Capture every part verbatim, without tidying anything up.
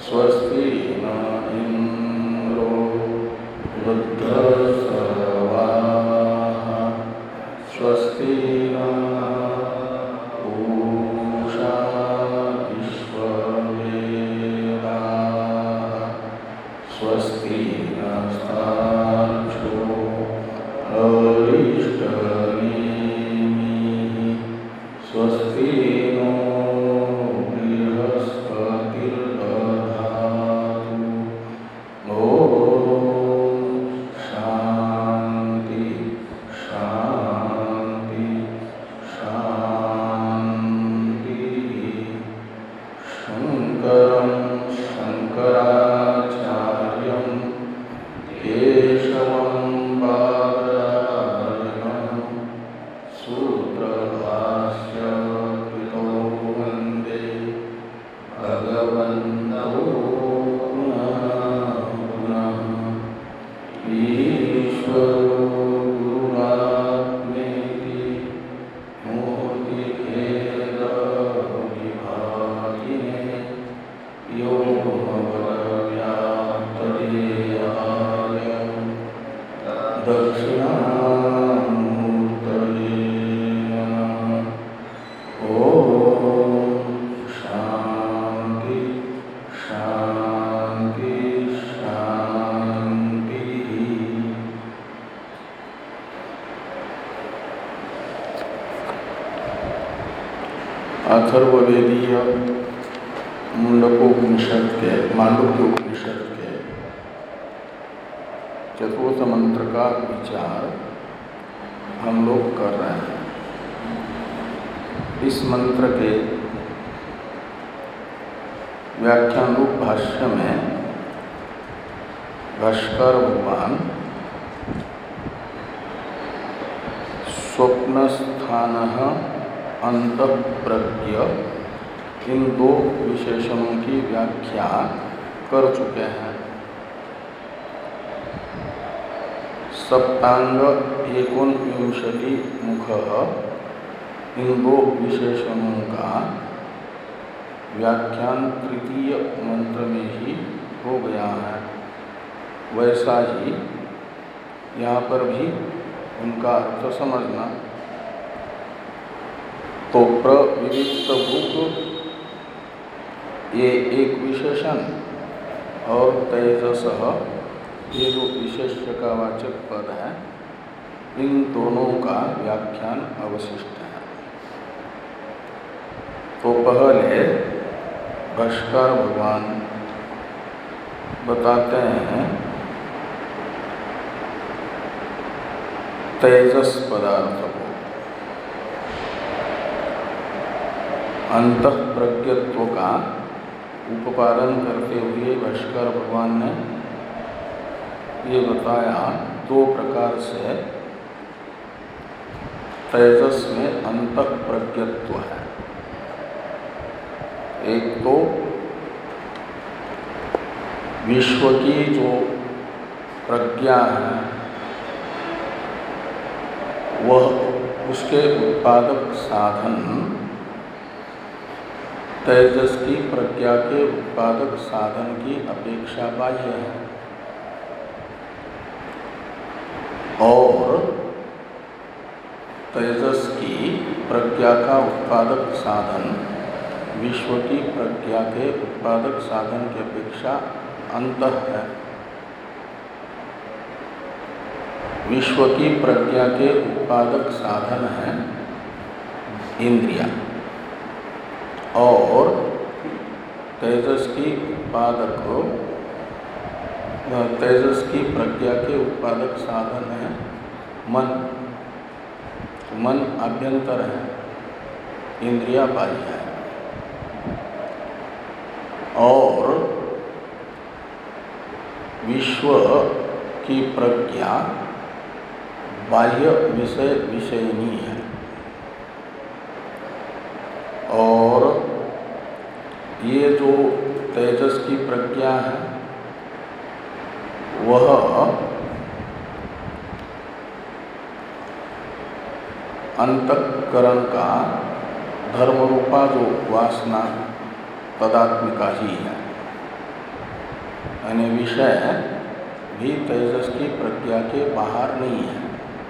स्वस्ति न इंद्रो वृद्धश्रवाः स्वस्ति न पूषा विश्ववेदाः स्वस्ति नस्तार्क्ष्यो अरिष्टनेमिः स्वस्ति नो बृहस्पतिर्दधातु। ॐ शान्ति शान्ति शान्तिः। शङ्करं शङ्कराचार्यं केशवं बादरायणं सूत्रभाष्य कृतो वन्दे भगवन्तौ पुनः पुनः। ईश्वरो गुरुरात्मेति मूर्तिभेदविभागिने व्योमवद्व्याप्तदेहाय दक्षिणामूर्तये नमः। ॐ शान्ति शान्ति शान्तिः। अथर्ववेदीय मुंडकोपनिषद के मांडुक्य उपनिषद के चतुर्थ मंत्र का विचार हम लोग कर रहे हैं। इस मंत्र के व्याख्यान रूप भाष्य में भाष्कर भगवान स्वप्नस्थानः अंतःप्रज्ञ इन दो विशेषणों की व्याख्या कर चुके हैं। सप्तांग एकोनविंशति मुख इन दो विशेषणों का व्याख्यान तृतीय मंत्र में ही हो गया है। वैसा ही यहाँ पर भी उनका अर्थ समझना। तो प्रविविक्तभूत ये एक विशेषण और तेजसः ये जो विशेष्य का वाचक पद है, इन दोनों का व्याख्यान अवशिष्ट है। तो पहले भाष्कर भगवान बताते हैं तेजस पदार्थ को। अंतःप्रज्ञत्व का उपादन करते हुए भाष्कर भगवान ने ये बताया दो प्रकार से तेजस में अंतःप्रज्ञत्व है। एक तो विश्व की जो प्रज्ञा है वह उसके उत्पादक साधन तेजस की प्रज्ञा के उत्पादक साधन की अपेक्षा बाह्य है। और तेजस की प्रज्ञा का उत्पादक साधन विश्व की प्रज्ञा के उत्पादक साधन की अपेक्षा अंतः है। विश्व की प्रज्ञा के उत्पादक साधन है इंद्रिया, और तेजस की उत्पादक तेजस की प्रज्ञा के उत्पादक साधन है मन। मन आभ्यंतर है, इंद्रिया बाह्य है। और विश्व की प्रज्ञा बाह्य विषय विषयनी है। और ये जो तेजस की प्रज्ञा है वह अंतःकरण का धर्मरूपा जो वासना तदात्मिका ही है। यानी विषय भी तेजस की प्रज्ञा के बाहर नहीं है।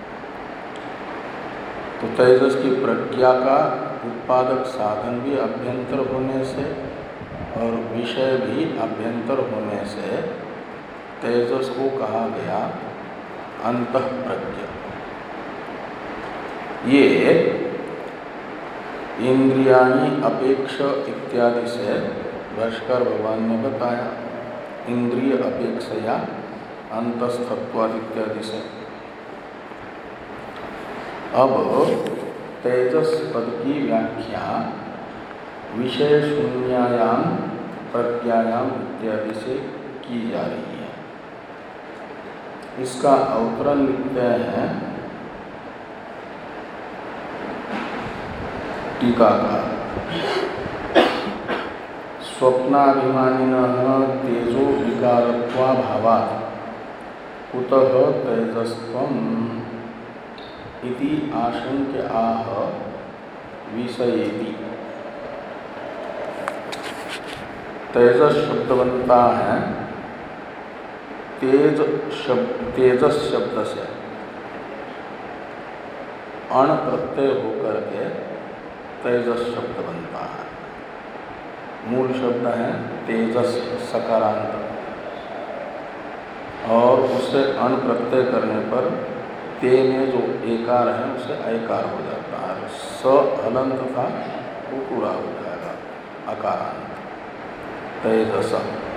तो तेजस की प्रज्ञा का उत्पादक साधन भी अभ्यंतर होने से और विषय भी अभ्यंतर होने से तेजस को कहा गया अंतःप्रज्ञ। ये इंद्रियाणि अपेक्ष इत्यादि से भाष्कर भगवान ने बताया, इंद्रिय अपेक्षया अंतस्थत्वाद इत्यादि से। अब तेजस पद की व्याख्या विषय शून्यायाम प्रज्ञायाम इत्यादि से की जा रही है। इसका अवतरण लिखते हैं टीकाकार। स्वप्नाभिमानिनः तेजो विकारत्वाभावात् कुतः तेजस्त्वम् इति आशंक्य आह विषयेति। तेजस शब्द बनता है तेज शब्द तेजस शब्द से अण प्रत्यय होकर के तेजस शब्द बनता है। मूल शब्द है तेजस सकारांत, और उससे अण प्रत्यय करने पर ते में जो एकार है उसे ऐकार हो जाता है। स हलंत था वो पूरा हो जाएगा अकारांत तेजस।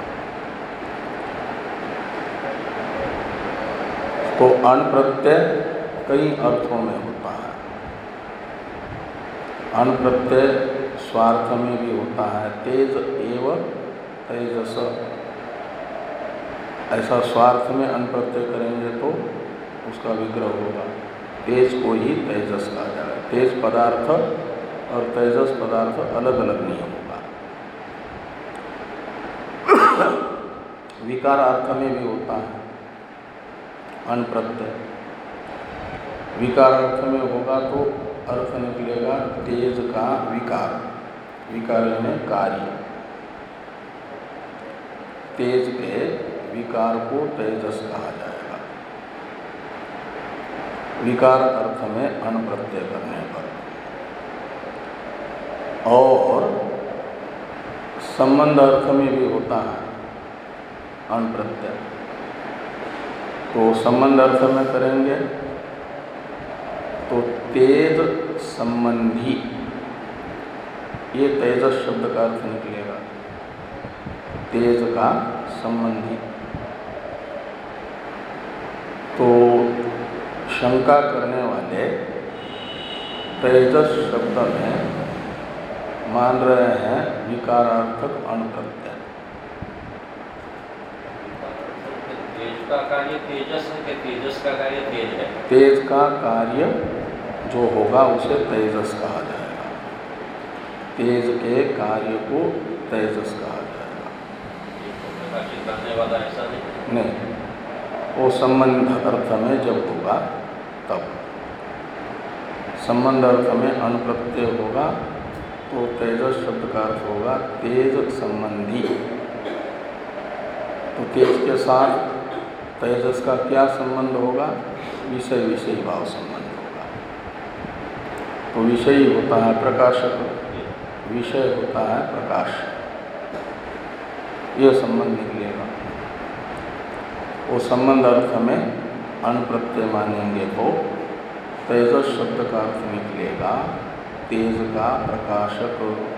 तो अण प्रत्यय कई अर्थों में होता है। अण प्रत्यय स्वार्थ में भी होता है, तेज एव तेजस, ऐसा स्वार्थ में अण प्रत्यय करेंगे तो उसका विग्रह होगा। तेज को ही तेजस कहा जाएगा। तेज पदार्थ और तेजस पदार्थ अलग अलग नहीं होगा। विकार अर्थ में भी होता है अण प्रत्यय। विकार अर्थ में होगा तो अर्थ निकलेगा तेज का विकार, विकार में कार्य। तेज के विकार को तेजस कहा जाएगा विकार अर्थ में अण प्रत्यय करने पर। और संबंध अर्थ में भी होता है अण प्रत्यय। तो संबंध अर्थ में करेंगे तो तेज संबंधी, ये तेजस शब्द का अर्थ निकलेगा, तेज का संबंधी। तो शंका करने वाले तेजस शब्द में मान रहे हैं विकारार्थक अण प्रत्यय। तेज का कार्य तेजस है कि तेजस का कार्य तेज है? तेज का कार्य जो होगा उसे तेजस कहा जाएगा। तेज के कार्य को तेजस कहा जाएगा। प्रकाशित करने वाला ऐसा नहीं? नहीं, वो संबंध अर्थ में जब होगा तब। संबंध अर्थ में अण प्रत्यय होगा तो तेजस शब्द का अर्थ होगा तेज संबंधी। तो तेज के साथ तेजस का क्या संबंध होगा? विषय विषयी भाव संबंध होगा। तो विषयी होता है प्रकाशक, विषय होता है प्रकाश, यह संबंध निकलेगा। वो संबंध अर्थ में अण प्रत्यय मानेंगे तो तेजस शब्द का अर्थ निकलेगा तेज का प्रकाशक,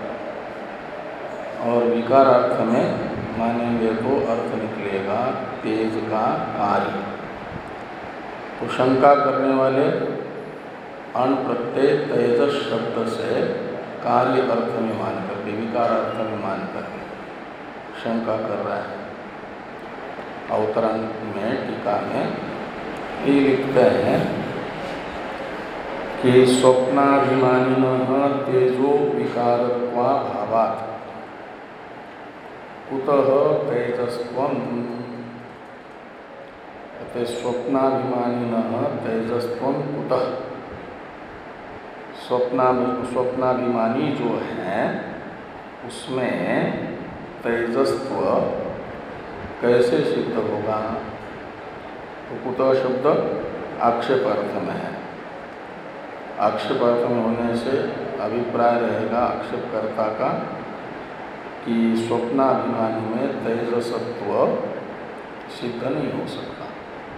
और विकार अर्थ में मानेंगे तो अर्थ निकलेगा तेज का कार्य। तो शंका करने वाले अण प्रत्यय तेजस शब्द से कार्य अर्थ में मान करके, विकार अर्थ में मान करके शंका कर रहा है। अवतरण में टीका में ये लिखते हैं कि स्वप्नाभिमानिनः तेजो विकारत्वाभावात् कुतः तेजस्त्वम्। स्वप्नाभिमानिनः तेजस्त्वम् कुतः। स्वप्ना स्वप्नाभिमानी जो है उसमें तेजस्त्व कैसे सिद्ध होगा? तो कुतः शब्द आक्षेप अर्थ में है। आक्षेप अर्थ में होने से अभिप्राय रहेगा आक्षेपकर्ता का कि स्वप्नाभिमानी में तेजसत्व सिद्ध नहीं हो सकता।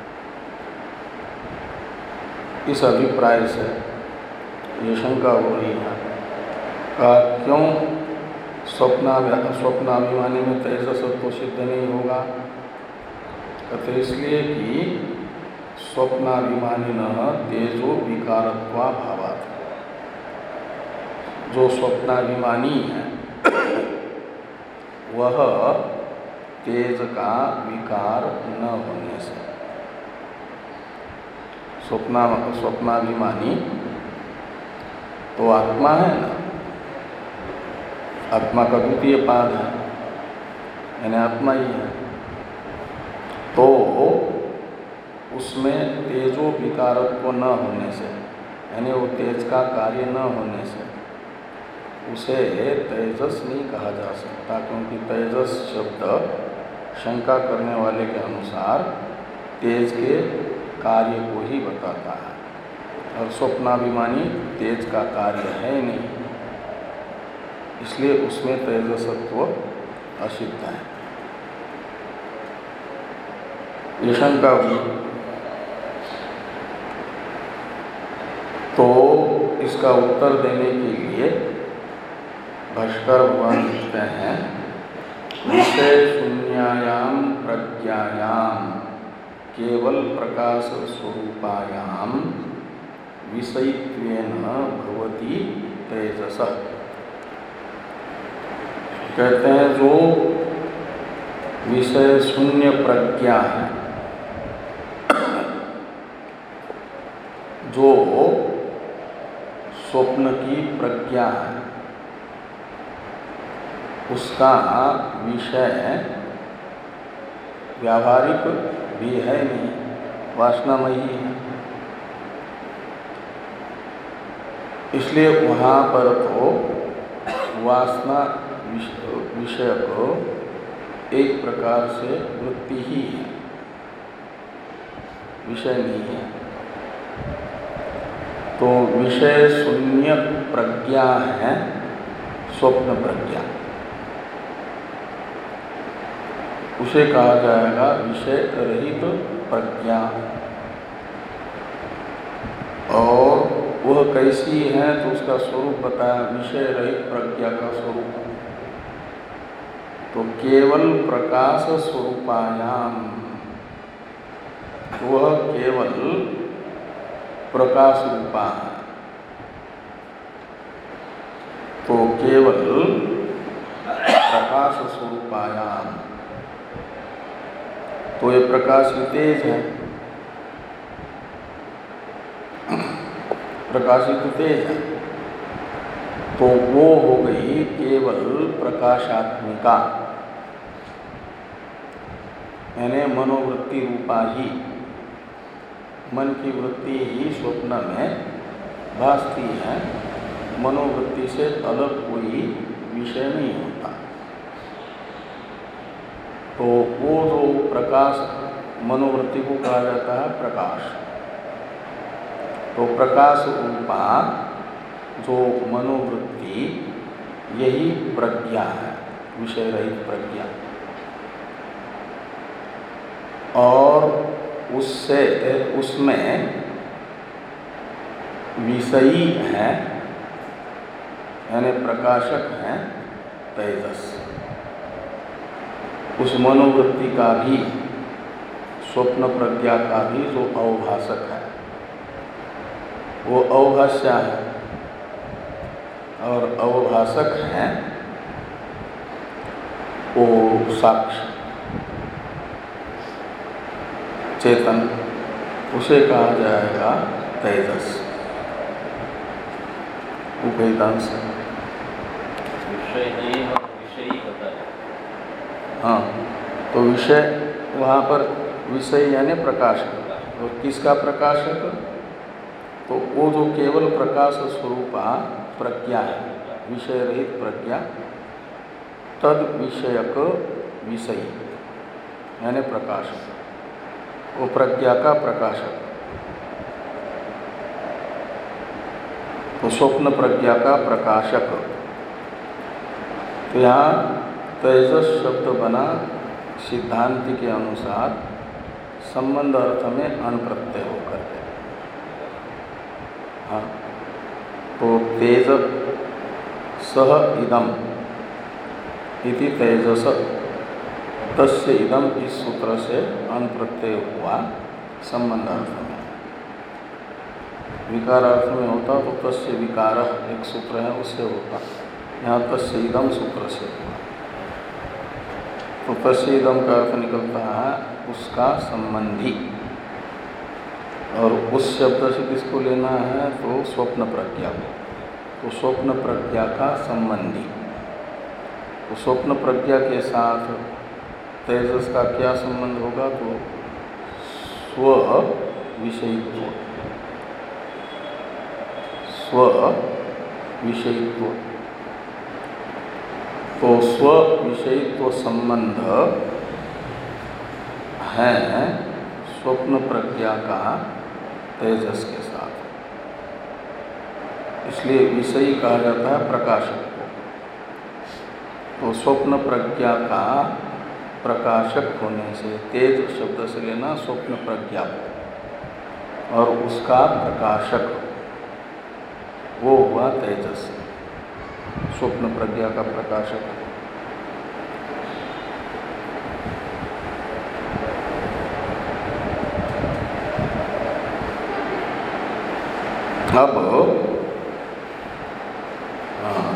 इस अभिप्राय से ये शंका हो रही है का क्यों स्वप्ना स्वप्नाभिमानी में तेजसत्व सिद्ध नहीं होगा? कहते इसलिए कि स्वप्नाभिमानी न तेजो विकारत्वा भावात्, जो स्वप्नाभिमानी है वह तेज का विकार न होने से, स्वप्ना स्वप्नाभिमानी तो आत्मा है ना, आत्मा का द्वितीय पाद है, यानी आत्मा ही है, तो उसमें तेजो विकारत्व न होने से, यानी वो तेज का कार्य न होने से उसे तेजस नहीं कहा जा सकता, क्योंकि तेजस शब्द शंका करने वाले के अनुसार तेज के कार्य को ही बताता है, और स्वप्नाभिमानी तेज का कार्य है नहीं, इसलिए उसमें तेजसत्व असिद्ध है। ये शंका हुई, तो इसका उत्तर देने के लिए भाष्कर भगवान लिखते हैं, विषय शून्यायाम प्रज्ञायाम केवल प्रकाश स्वरूपायाम विषयित्वेन भवति तेजस। कहते हैं जो विषय शून्य प्रज्ञा है, जो स्वप्न की प्रज्ञा है, उसका विषय व्यावहारिक भी है नहीं, वासनामयी है, इसलिए वहाँ पर तो वासना विषय को एक प्रकार से वृत्ति ही है, विषय नहीं है। तो विषय शून्य प्रज्ञा है स्वप्न प्रज्ञा, उसे कहा जाएगा विषय रहित प्रज्ञा। और वह कैसी है तो उसका स्वरूप बताया, विषय रहित प्रज्ञा का स्वरूप तो केवल प्रकाश स्वरूपायाम, वह केवल प्रकाश रूपा है, तो केवल प्रकाश स्वरूपायाम, तो ये प्रकाश ही तेज है, प्रकाशित तेज है, तो वो हो गई केवल प्रकाशात्मिका, यानी मनोवृत्ति रूपा ही, मन की वृत्ति ही स्वप्न में भासती है, मनोवृत्ति से अलग कोई विषय नहीं होता। तो वो जो प्रकाश मनोवृत्ति को कहा जाता है प्रकाश, तो प्रकाश रूपा जो मनोवृत्ति यही प्रज्ञा है, विषय रहित प्रज्ञा। और उससे उसमें विषयी है, यानी प्रकाशक है तेजस। उस मनोवृत्ति का भी, स्वप्न प्रज्ञा का भी जो अवभाषक है वो अवभाष्य है, और अवभाषक है वो साक्ष्य चेतन, उसे कहा जाएगा तेजस, उपेदांश। विषय नहीं है, विषय ही होता है। हाँ, तो विषय वहाँ पर विषय यानी प्रकाशक, तो किसका प्रकाशक? तो वो जो केवल प्रकाश स्वरूपा प्रज्ञा है, विषय रहित प्रज्ञा, तद विषयक विषयी, यानी प्रकाशक, वो प्रज्ञा का प्रकाशक। तो स्वप्न प्रज्ञा का प्रकाशक। तो यहाँ तेजस शब्द बना सिद्धांति के अनुसार संबंध अर्थ में अनप्रत्यय होकर के। हाँ, तो तेज सह इदम इति तेजस तस्य इदम इस सूत्र से अनप्रत्यय हुआ संबंध अर्थ में। विकार अर्थ में होता तो तस्य विकार एक सूत्र है उससे होता, यहाँ तस्य इदम सूत्र से हुआ। तो तस्य इदम का अर्थ निकलता है उसका संबंधी, और उस शब्द से किसको लेना है तो स्वप्न प्रज्ञा को। तो स्वप्न प्रज्ञा का संबंधी, तो स्वप्न प्रज्ञा के साथ तेजस का क्या संबंध होगा तो स्व विषयित्व, स्व विषयित्व। तो स्व विषयित्व संबंध है स्वप्न प्रज्ञा का तेजस के साथ, इसलिए विषयी कहा जाता है प्रकाशक को। तो स्वप्न प्रज्ञा का प्रकाशक होने से तेज शब्द से लेना स्वप्न प्रज्ञा को, और उसका प्रकाशक वो हुआ तेजस, स्वप्न प्रज्ञा का प्रकाशक। अब हाँ,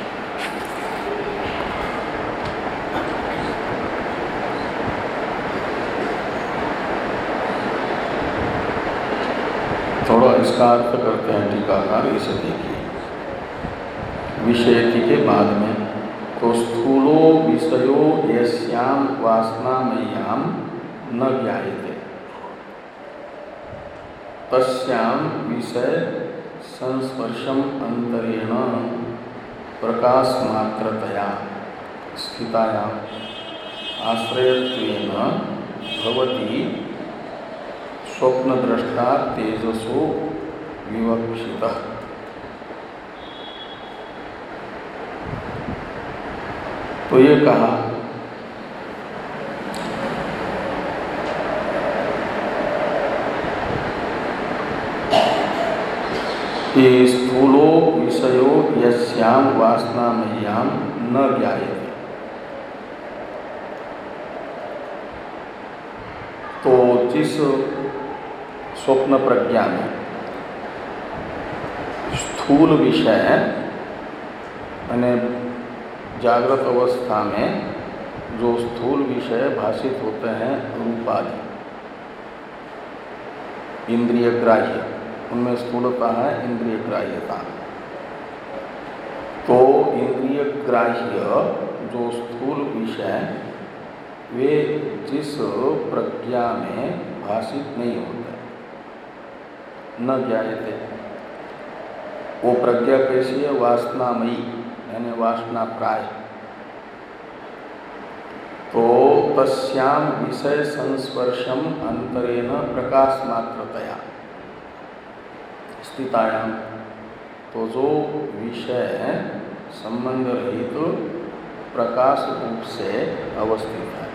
थोड़ा इसका अर्थ करते हैं टीकाकार, इसे देखिए। विषयति के बाद में तो स्थूलो विषयो यस्याम वासनामय्याम न ज्ञायते तस्याम विषय संस्पर्शम अंतरेण प्रकाशमात्रतया स्थितायां आश्रयत्वेन भवति स्वप्नद्रष्टा तेजसो विवक्षितः। तो ये कहा कि स्थूलो विषयो यस्याम वासनामय्याम न ज्ञायते। तो जिस स्वप्न प्रज्ञा में स्थूल विषय यानी जागृत अवस्था में जो स्थूल विषय भाषित होते हैं रूपादि इंद्रिय ग्राह्य, उनमें स्थूलता है इंद्रिय ग्राह्यता। तो इंद्रिय ग्राह्य जो स्थूल विषय वे जिस प्रज्ञा में भाषित नहीं होते, न ज्ञायते, वो प्रज्ञा कैसी है? वासनामयी यानी वासना प्राय। तो तस्याम विषय संस्पर्शम अंतरेण प्रकाश मात्रतया स्थितायाम। तो जो विषय संबंध रहित तो प्रकाश रूप से अवस्थित है,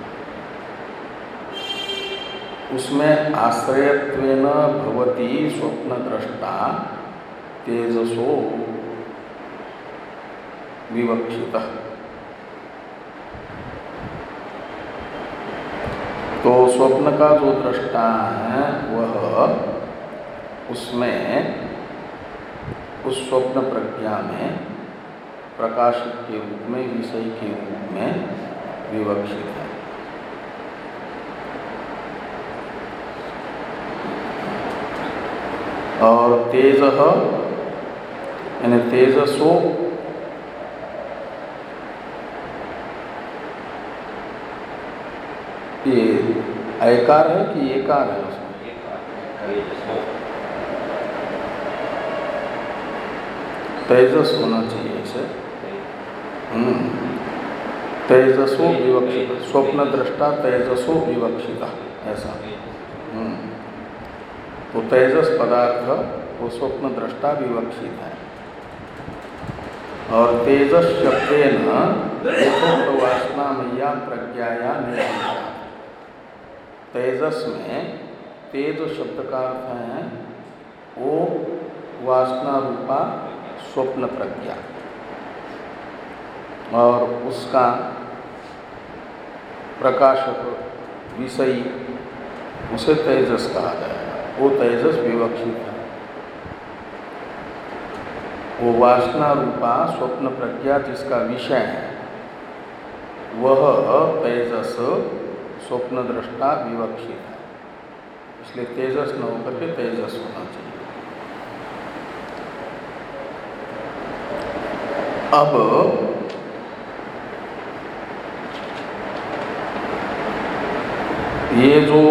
उसमें आश्रयत्वेन भवति स्वप्नद्रष्टा तेजसो विवक्षितः। तो स्वप्न का जो दृष्टा है वह उसमें उस स्वप्न प्रज्ञा में प्रकाशक के रूप में, विषय के रूप में विवक्षित है। और तेजः यानी तेजसो ये ऐकार है कि एकार है उसमें? तेजस होना चाहिए इसे। तेजसो विवक्षित, स्वप्न दृष्टा तेजसो विवक्षिता, ऐसा। हम्म। तो तेजस पदार्थ वो स्वप्न दृष्टा विवक्षित है। और तेजस शब्देन यथोक्त वासना मैया प्रज्ञाया निर्देशा। तेजस में तेज शब्द का अर्थ है वो वासना रूपा स्वप्न प्रज्ञा, और उसका प्रकाशक विषयी उसे तेजस कहा जाएगा। वो तेजस विवक्षित है। वो वासना रूपा स्वप्न प्रज्ञा जिसका विषय है वह तेजस स्वप्न दृष्टा विवक्षित है। इसलिए तेजस न होकर के तेजस होना चाहिए। अब ये जो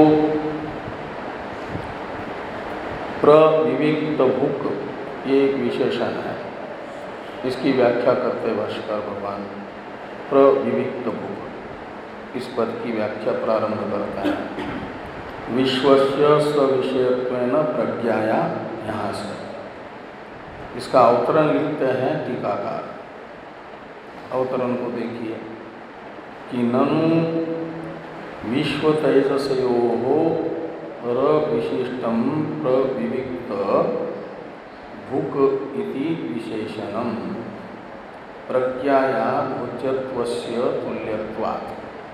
प्रविविक्त भूक, ये एक विशेषण है। इसकी व्याख्या करते भाष्यकार भगवान प्रविविक्त भूक इस पद की व्याख्या प्रारंभ करता है। विश्वस्य सविषयत्वेन प्रज्ञाया, यहाँ से इसका अवतरण लिखते हैं टीकाकार। अवतरण को देखिए कि ननु विश्व तेजसयोः रविशिष्टं प्रविविक्त भूक इति विशेषणं प्रज्ञाया भोज्यत्वस्य तुल्यत्वात्।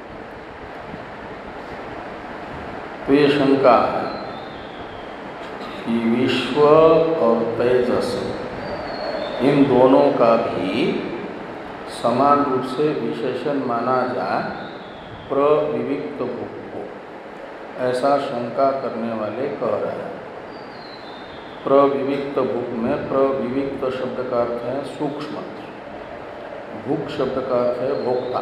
तो ये शंका है कि विश्व और तेजस इन दोनों का भी समान रूप से विशेषण माना जाए प्रविविक्त भूक को, ऐसा शंका करने वाले कह रहे हैं। प्रविविक्त भूक में प्रविविक्त शब्द का अर्थ है सूक्ष्म, भूक शब्द का अर्थ है भोक्ता,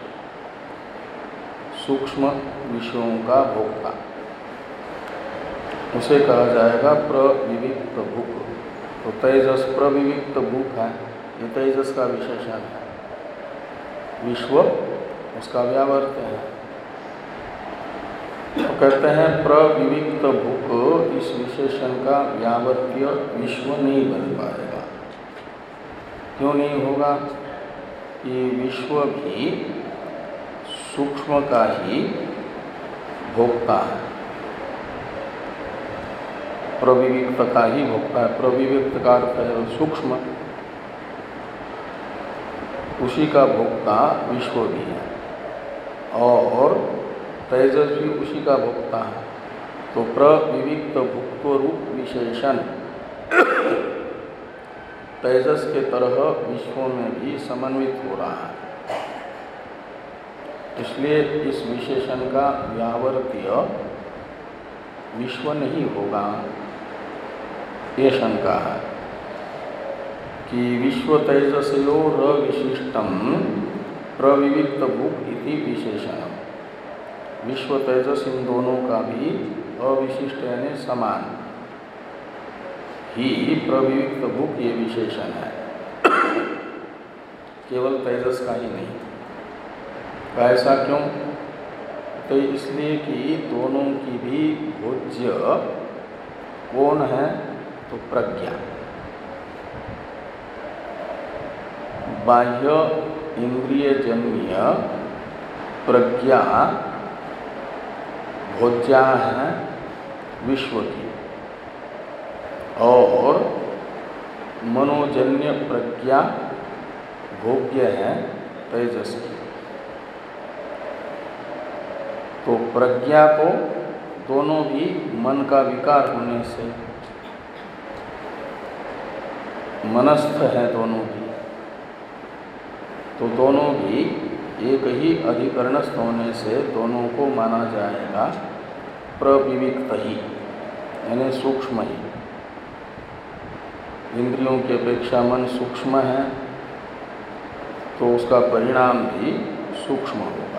सूक्ष्म विषयों का भोक्ता, उसे कहा जाएगा प्रविविक्त भूक। तो तेजस प्रविविक्त भूक है, ये तेजस का विशेषण है। विश्व उसका व्यावर्त है। तो कहते हैं प्रविविक्त भूक इस विशेषण का व्यावर्त्य विश्व नहीं बन पाएगा। क्यों नहीं होगा? कि विश्व भी सूक्ष्म का ही भोक्ता है, प्रविविक्त का ही भोक्ता है। प्रविविक्त का अर्थ है सूक्ष्म, उसी का भोक्ता विश्व भी है, और तेजस भी उसी का भोक्ता है। तो प्रविविक्त भुक्त्व रूप विशेषण तेजस के तरह विश्व में भी समन्वित हो रहा है। इसलिए इस विशेषण का व्यावर्त्य विश्व नहीं होगा, ये शंका है कि विश्व तेजसयो रविशिष्टम प्रविविक्त भूक इति विशेषणम। विश्व तेजस इन दोनों का भी अविशिष्ट यानी समान ही प्रविविक्त भूक ये विशेषण है, केवल तेजस का ही नहीं। ऐसा क्यों? तो इसलिए कि दोनों की भी भोज्य कौन है? तो प्रज्ञा। बाह्य इंद्रिय जन्य प्रज्ञा भोज्या है विश्व की, और मनोजन्य प्रज्ञा भोग्य है तेजस की। तो प्रज्ञा को दोनों भी मन का विकार होने से मनस्थ है दोनों भी, तो दोनों भी एक ही अधिकरणस्थ होने से दोनों को माना जाएगा प्रविविक्त ही, यानी सूक्ष्म ही। इंद्रियों की अपेक्षा मन सूक्ष्म है, तो उसका परिणाम भी सूक्ष्म होगा।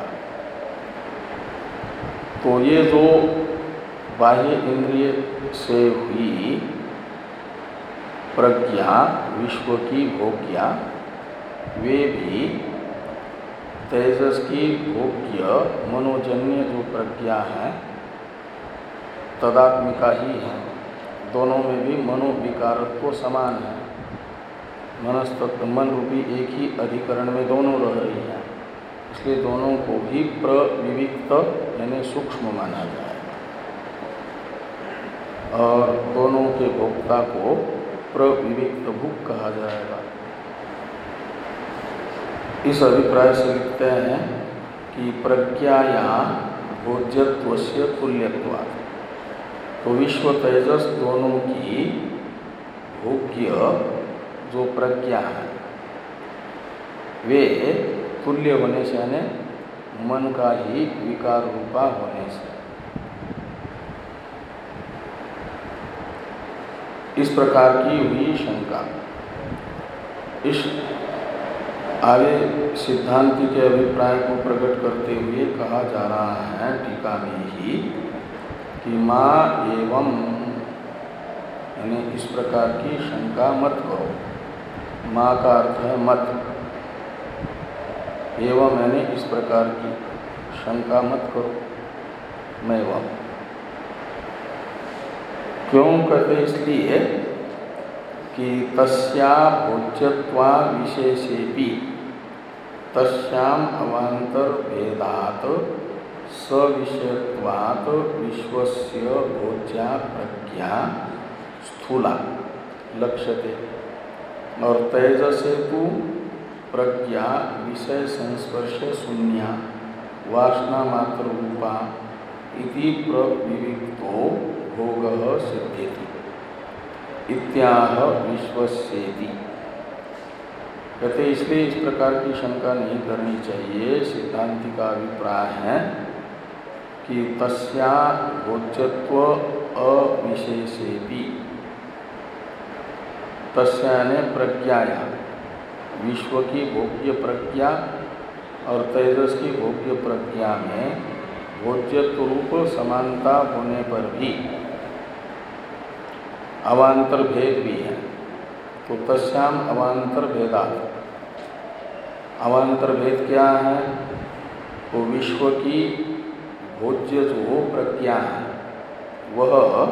तो ये जो बाह्य इंद्रिय से हुई प्रज्ञा विश्व की भोग्या, वे भी तेजस की भोग्य मनोजन्य जो प्रज्ञा है तदात्मिका ही है। दोनों में भी मनोविकारत्व समान है। मनस्तत्व मन रूपी एक ही अधिकरण में दोनों रह रही हैं, इसलिए दोनों को भी प्रविविक्त यानी सूक्ष्म माना जाएगा और दोनों के भोक्ता को प्रविविक्त भूख कहा जाएगा। इस अभिप्राय से लिखते हैं कि प्रज्ञाया भोज्यत्वस्य तुल्यत्वात्, तो विश्व तेजस दोनों की भोग्य जो प्रज्ञा है वे तुल्य होने से यानी मन का ही विकार रूपा होने से। इस प्रकार की हुई शंका। इस आगे सिद्धांति के अभिप्राय को प्रकट करते हुए कहा जा रहा है टीका में ही कि माँ एवं यानी इस प्रकार की शंका मत करो। माँ का अर्थ है मत, एवं यानी इस प्रकार की शंका मत करो। मैं वह क्यों कहते इसलिए कि तस्या भोज्यत्वा विशेषेपि तस्याम अवान्तर भेदात सविषयत्वात् विश्वस्य भोज्या प्रज्ञा स्थूला लक्ष्यते, और तेजसे तु प्रज्ञा विषय संस्पर्श शून्या वासना मात्र रूपा इति प्रविविक्तो भोगः सिद्ध्यति इत्याह विश्वस्येति। कहते इसलिए इस प्रकार की शंका नहीं करनी चाहिए। सिद्धांति का अभिप्राय है कि तस्या भोज्यत्व अविशेषेपि, तस्या ने प्रज्ञाया विश्व की भोग्य प्रज्ञा और तेजस की भोग्य प्रज्ञा में भोज्यत्व रूप समानता होने पर भी अवान्तर भेद भी है। तो तस्याम अवान्तर भेदा, अवान्तर भेद क्या है? तो विश्व की भोज्य जो प्रज्ञा है वह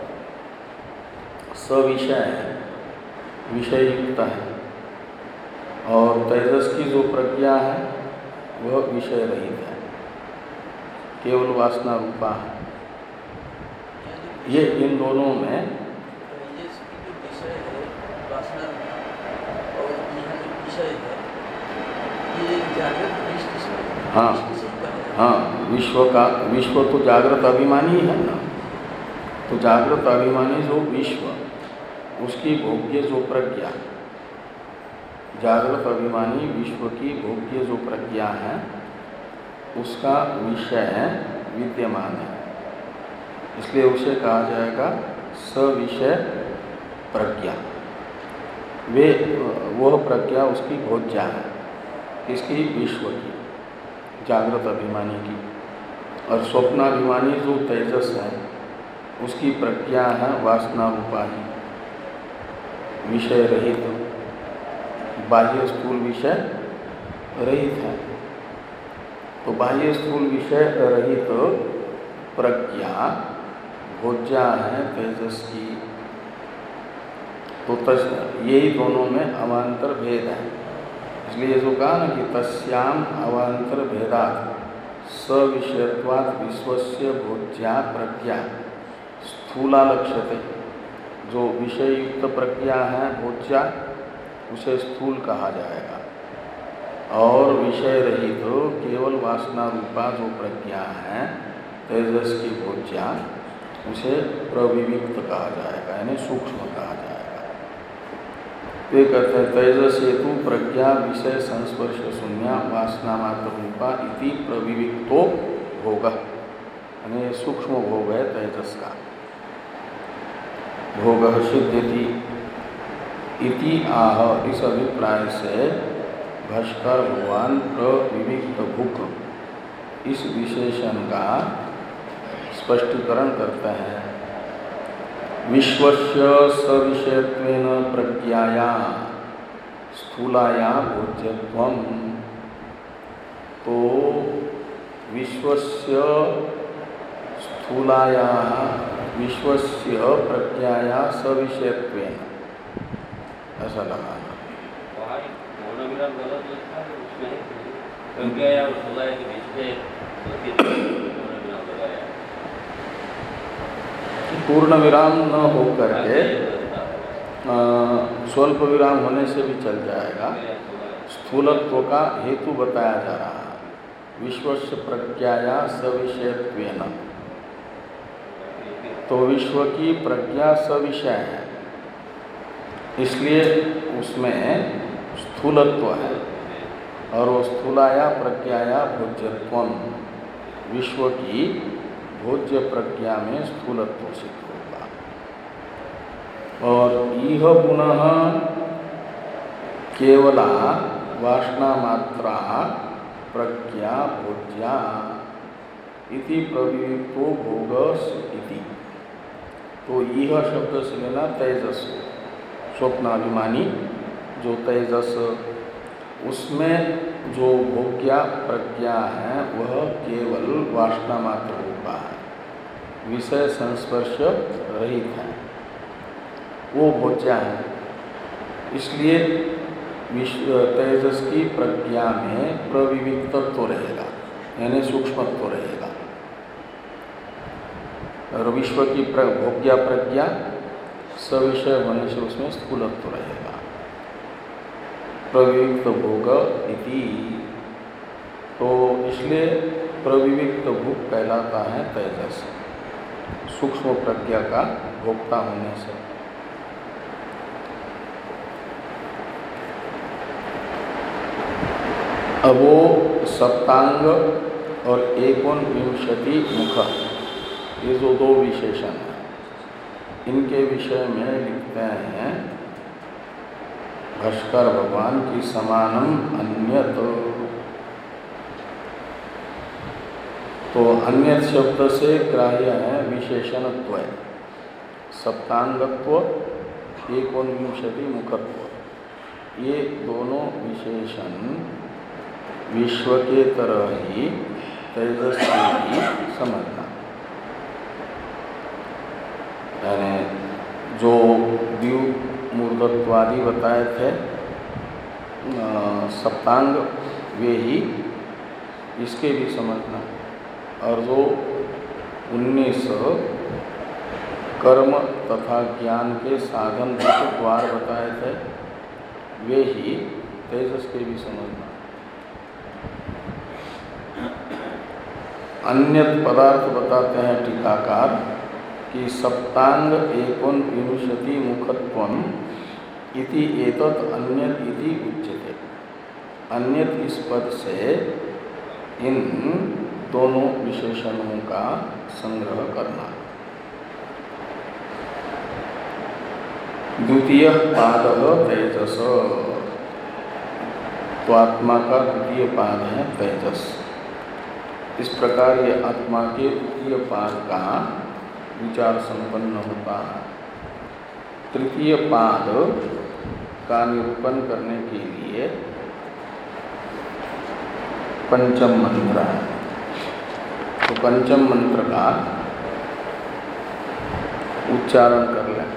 सविषय है, विषय युक्त है, और तेजस की जो प्रज्ञा है वह विषय रहित है, केवल वासना रूपा है। ये इन दोनों में हाँ हाँ विश्व का विश्व तो जागृत अभिमानी है ना, तो जागृत अभिमानी जो विश्व उसकी भोग्य जो प्रज्ञा, जागृत अभिमानी विश्व की भोग्य जो प्रज्ञा है उसका विषय विद्यमान है, इसलिए उसे कहा जाएगा सविषय प्रज्ञा। वे वह प्रज्ञा उसकी भोज्या है, इसकी विश्व की जागृत अभिमानी की, और स्वप्नाभिमानी जो तेजस है उसकी प्रज्ञा है वासना रूपा ही, विषय रहित, बाह्य स्थूल विषय रहित है। तो बाह्य स्थूल विषय रहित प्रज्ञा भोज्या है तेजस की। तो तस् यही दोनों में अवान्तर भेद है। इसलिए जो कहा ना कि तस्याम अवान्तर भेदात् सविषयत्वात् विश्वस्य भोज्या प्रज्ञा स्थूला लक्ष्यते, जो विषय युक्त प्रज्ञा है भोज्या उसे स्थूल कहा जाएगा, और विषय रहित तो केवल वासना रूपा जो प्रज्ञा है तेजस की भोज्या उसे प्रविविक्त कहा जाएगा, यानी सूक्ष्म कहा जाएगा। वे कहते हैं तेजस हेतु प्रज्ञा विषय संस्पर्श शून्या वासना मात्र रूपा इति प्रविविक्तो भोग, यानी सूक्ष्म भोग है तेजस का। भोग सिद्ध्यति इति आह, इस अभिप्राय से भाष्कर भगवान प्रविविक्त भूख इस विशेषण का स्पष्टीकरण करते हैं। विश्वस्य सविषयत्वेन प्रज्ञाया स्थूलाया भोज्यत्वम्, तो विश्वस्य स्थूलायाः विश्वस्य प्रज्ञाया सविषयत्वेन, ऐसा लगाना। वहाँ पूर्ण विराम गलत लिखा है, उसमें प्रज्ञाया और स्थूलाया के बीच में पूर्ण विराम लगाया है। पूर्ण विराम न होकर के स्वल्प विराम होने से भी चल जाएगा। स्थूलत्व का हेतु बताया जा रहा है, विश्वस्य प्रज्ञाया सविषयत्वेन। तो विश्व की प्रज्ञा सविषय है, इसलिए उसमें स्थूलत्व है, और वो स्थूलाया प्रज्ञाया भोज्यत्वम, विश्व की भोज्य प्रज्ञा में स्थूलत्व सिद्ध होगा। और इह पुनः केवला वासना मात्रा प्रज्ञा भोज्या इति प्रविविक्तो भोगस इति। तो यह शब्द से लेना तेजस, स्वप्नाभिमानी जो तेजस, उसमें जो भोग्या प्रज्ञा है वह केवल वासना मात्र रूपा है, विषय संस्पर्श रहित है, वो भोज्या है। इसलिए विश्व तेजस की प्रज्ञा में प्रविविक्तत्व रहेगा, यानी सूक्ष्मत्व रहेगा। और विश्व की भोग्या प्रज्ञा सविषय होने से उसमें स्थूलत्व रहेगा। प्रविविक्त भोग इति, तो इसलिए प्रविविक्त भोग कहलाता है तेजस, सूक्ष्म प्रज्ञा का भोक्ता होने से। अब वो सप्तांग और एकोनविंशति मुख, ये जो दो विशेषण हैं, इनके विषय में लिखते हैं भास्कर भगवान की समानम अन्यत। तो अन्यत शब्द से ग्राह्य है विशेषणत्व, सप्तांगत्व, एकोनविंशति मुखत्व। ये दोनों विशेषण विश्व के तरह ही तेजस से ही समझना। यानी जो द्यू मूर्धत्वादि बताए थे सप्तांग, वे ही इसके भी समझना। और जो उन्नीस कर्म तथा ज्ञान के साधन द्वार बताए थे, वे ही तेजस के भी समझना। अन्य पदार्थ बताते हैं टीकाकार कि सप्तांग एकोनविंशति मुखत्वम इति एतत् अन्यत इति उच्यते। अन्यत इस पद से इन दोनों विशेषणों का संग्रह करना। द्वितीय पाद तेजस, तो आत्मा का द्वितीय पाद है तेजस। इस प्रकार ये आत्मा के द्वितीय पाद का विचार संपन्न होता है। तृतीय पाद का निरूपण करने के लिए पंचम मंत्र है। तो पंचम मंत्र का उच्चारण कर लें।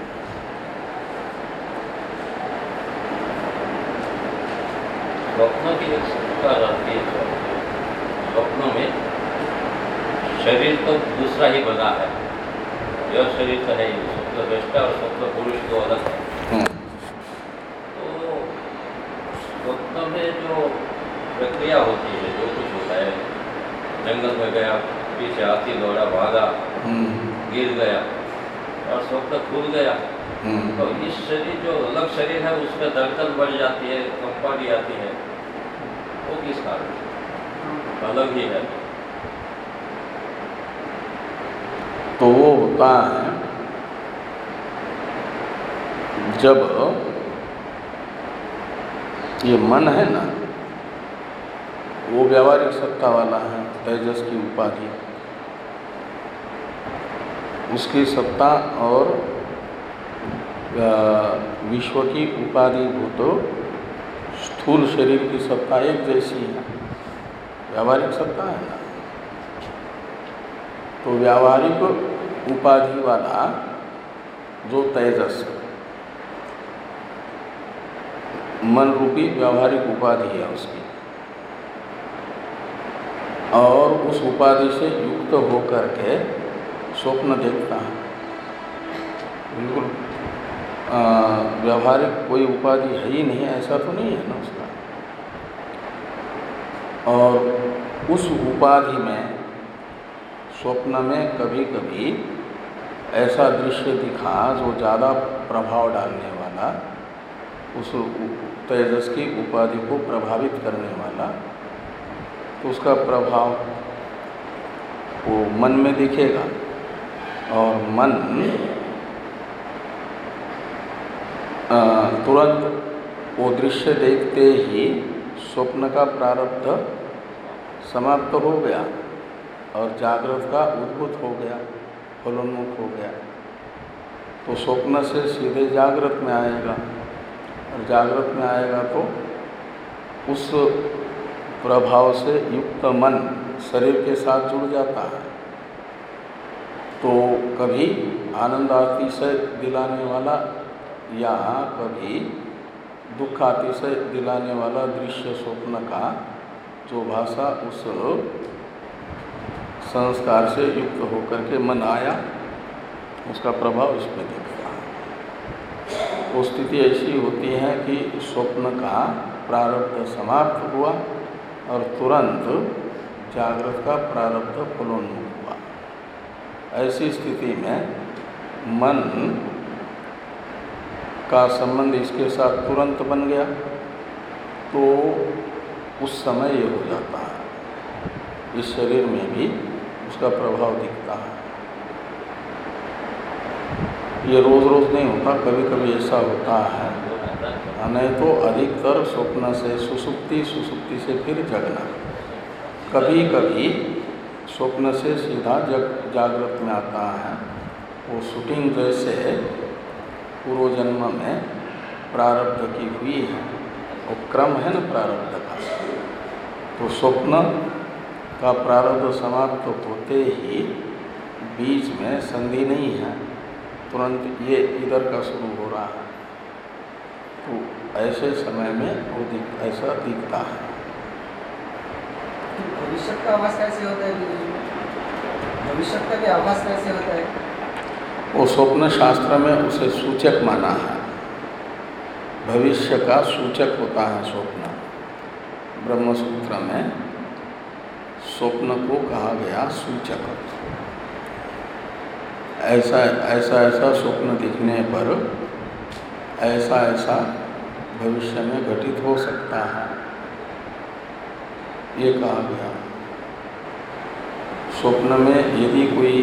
स्वप्न की एक सत्ता रहती है। स्वप्नों में शरीर तो दूसरा ही बना है, यह शरीर तो है ही, स्वप्न दृष्टा और स्वप्न पुरुष तो अलग है। तो स्वप्न में जो प्रक्रिया होती है, जो कुछ होता है, जंगल में गया, पीछे हाथी दौड़ा, भागा, गिर गया और स्वप्न खुल गया। तो इस शरीर जो अलग शरीर है उसमें धड़कन बढ़ जाती है, कंपानी आती है, वो किस कारण अलग ही है? तो वो होता है जब ये मन है ना, वो व्यावहारिक सत्ता वाला है, तेजस की उपाधि, उसकी सत्ता और विश्व की उपाधि भूत स्थूल शरीर की सत्ता एक जैसी है। व्यावहारिक सत्ता है ना। तो व्यावहारिक उपाधि वाला जो तेजस मन रूपी व्यावहारिक उपाधि है उसकी, और उस उपाधि से युक्त होकर के स्वप्न देखता है। बिल्कुल व्यावहारिक कोई उपाधि है ही नहीं, ऐसा तो नहीं है ना उसका। और उस उपाधि में स्वप्न में कभी कभी ऐसा दृश्य दिखा जो ज़्यादा प्रभाव डालने वाला, उस तेजस की उपाधि को प्रभावित करने वाला, तो उसका प्रभाव वो मन में दिखेगा, और मन तुरंत वो दृश्य देखते ही स्वप्न का प्रारब्ध समाप्त हो गया और जागृत का उद्भूत हो गया, फलोन्मुख हो गया। तो स्वप्न से सीधे जागृत में आएगा, और जागृत में आएगा तो उस प्रभाव से युक्त मन शरीर के साथ जुड़ जाता है। तो कभी आनंदातिशय दिलाने वाला या कभी दुखातिशय दिलाने वाला दृश्य स्वप्न का जो भाषा उस संस्कार से युक्त होकर के मन आया, उसका प्रभाव इसमें दिखता है। वो स्थिति ऐसी होती है कि स्वप्न का प्रारब्ध समाप्त हुआ और तुरंत जागृत का प्रारब्ध फलोन्मुख हुआ। ऐसी स्थिति में मन का संबंध इसके साथ तुरंत बन गया, तो उस समय ये हो जाता है, इस शरीर में भी उसका प्रभाव दिखता है। ये रोज़ रोज़ नहीं होता, कभी कभी ऐसा होता है, नहीं तो अधिकतर स्वप्न से सुसुप्ति, सुसुप्ति से फिर जगना। कभी कभी स्वप्न से सीधा जग जागृत में आता है। वो शूटिंग जैसे पूर्व जन्म में प्रारब्ध की हुई है, वो क्रम है ना प्रारब्ध का। तो स्वप्न का प्रारब्ध समाप्त तो होते ही बीच में संधि नहीं है, तुरंत ये इधर का शुरू हो रहा है। तो ऐसे समय में वो दिख, ऐसा दिखता है। भविष्य का आभास कैसे होता है? भविष्य का भी आभास कैसे होता है? वो स्वप्न शास्त्र में उसे सूचक माना है, भविष्य का सूचक होता है स्वप्न। ब्रह्मसूत्र में स्वप्न को कहा गया सूचक। ऐसा ऐसा ऐसा स्वप्न दिखने पर ऐसा ऐसा भविष्य में घटित हो सकता है, ये कहा गया। स्वप्न में यदि कोई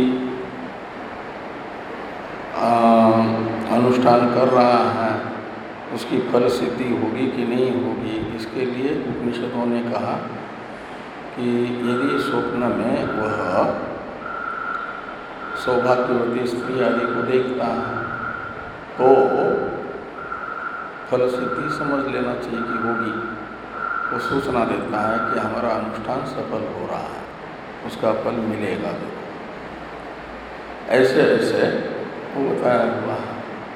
आ, अनुष्ठान कर रहा है, उसकी फल सिद्धि होगी कि नहीं होगी, इसके लिए उपनिषदों ने कहा कि यदि स्वप्न में वह सौभाग्यवती स्त्री आदि को देखता है तो फल सिद्धि समझ लेना चाहिए कि होगी। वो सूचना देता है कि हमारा अनुष्ठान सफल हो रहा है, उसका फल मिलेगा। ऐसे ऐसे वो बताया हुआ है।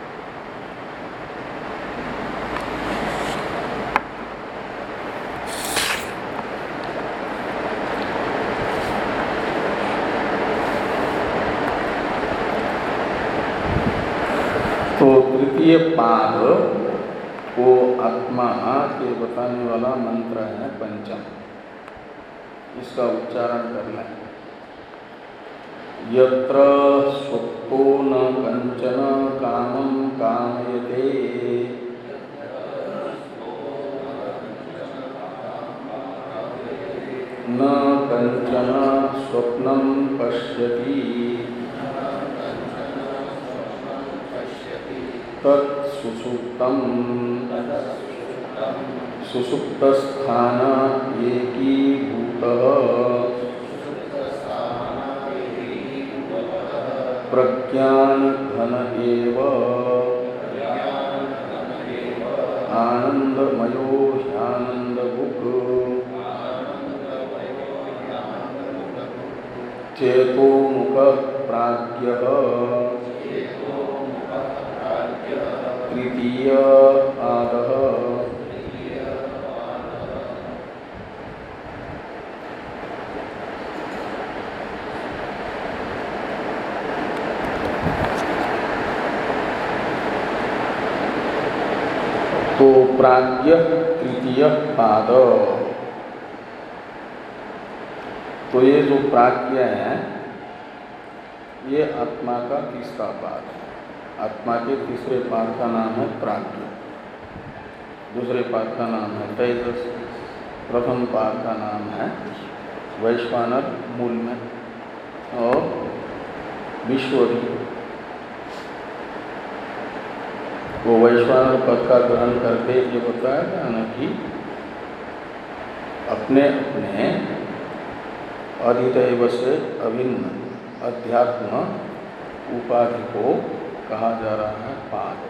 तो तृतीय पाद को आत्मा के बताने वाला मंत्र है पंचम, इसका उच्चारण कर लें। यत्र सुप्तो न कंचन कामं कामयते न कंचन स्वप्नं पश्यति तत्सुसुप्तं सुसुप्तस्थान एकीभूतः प्रज्ञान घन एव आनंदमयो ह्यानंदबुद्ध चेतोमुख प्राज्ञ तृतीय पादः तो प्राज्ञ तृतीय पाद। तो ये जो प्राज्ञ है ये आत्मा का तीसरा पाद है। आत्मा के तीसरे पाद का नाम है प्राज्ञ, दूसरे पाद का नाम है तेजस, प्रथम पाद का नाम है वैश्वानर मूल में, और विश्व भी। वो वैश्वानर पद का ग्रहण करके ये बताया गया ना कि अपने अपने अधिदैव से अभिन्न अध्यात्म उपाधि को कहा जा रहा है पाद।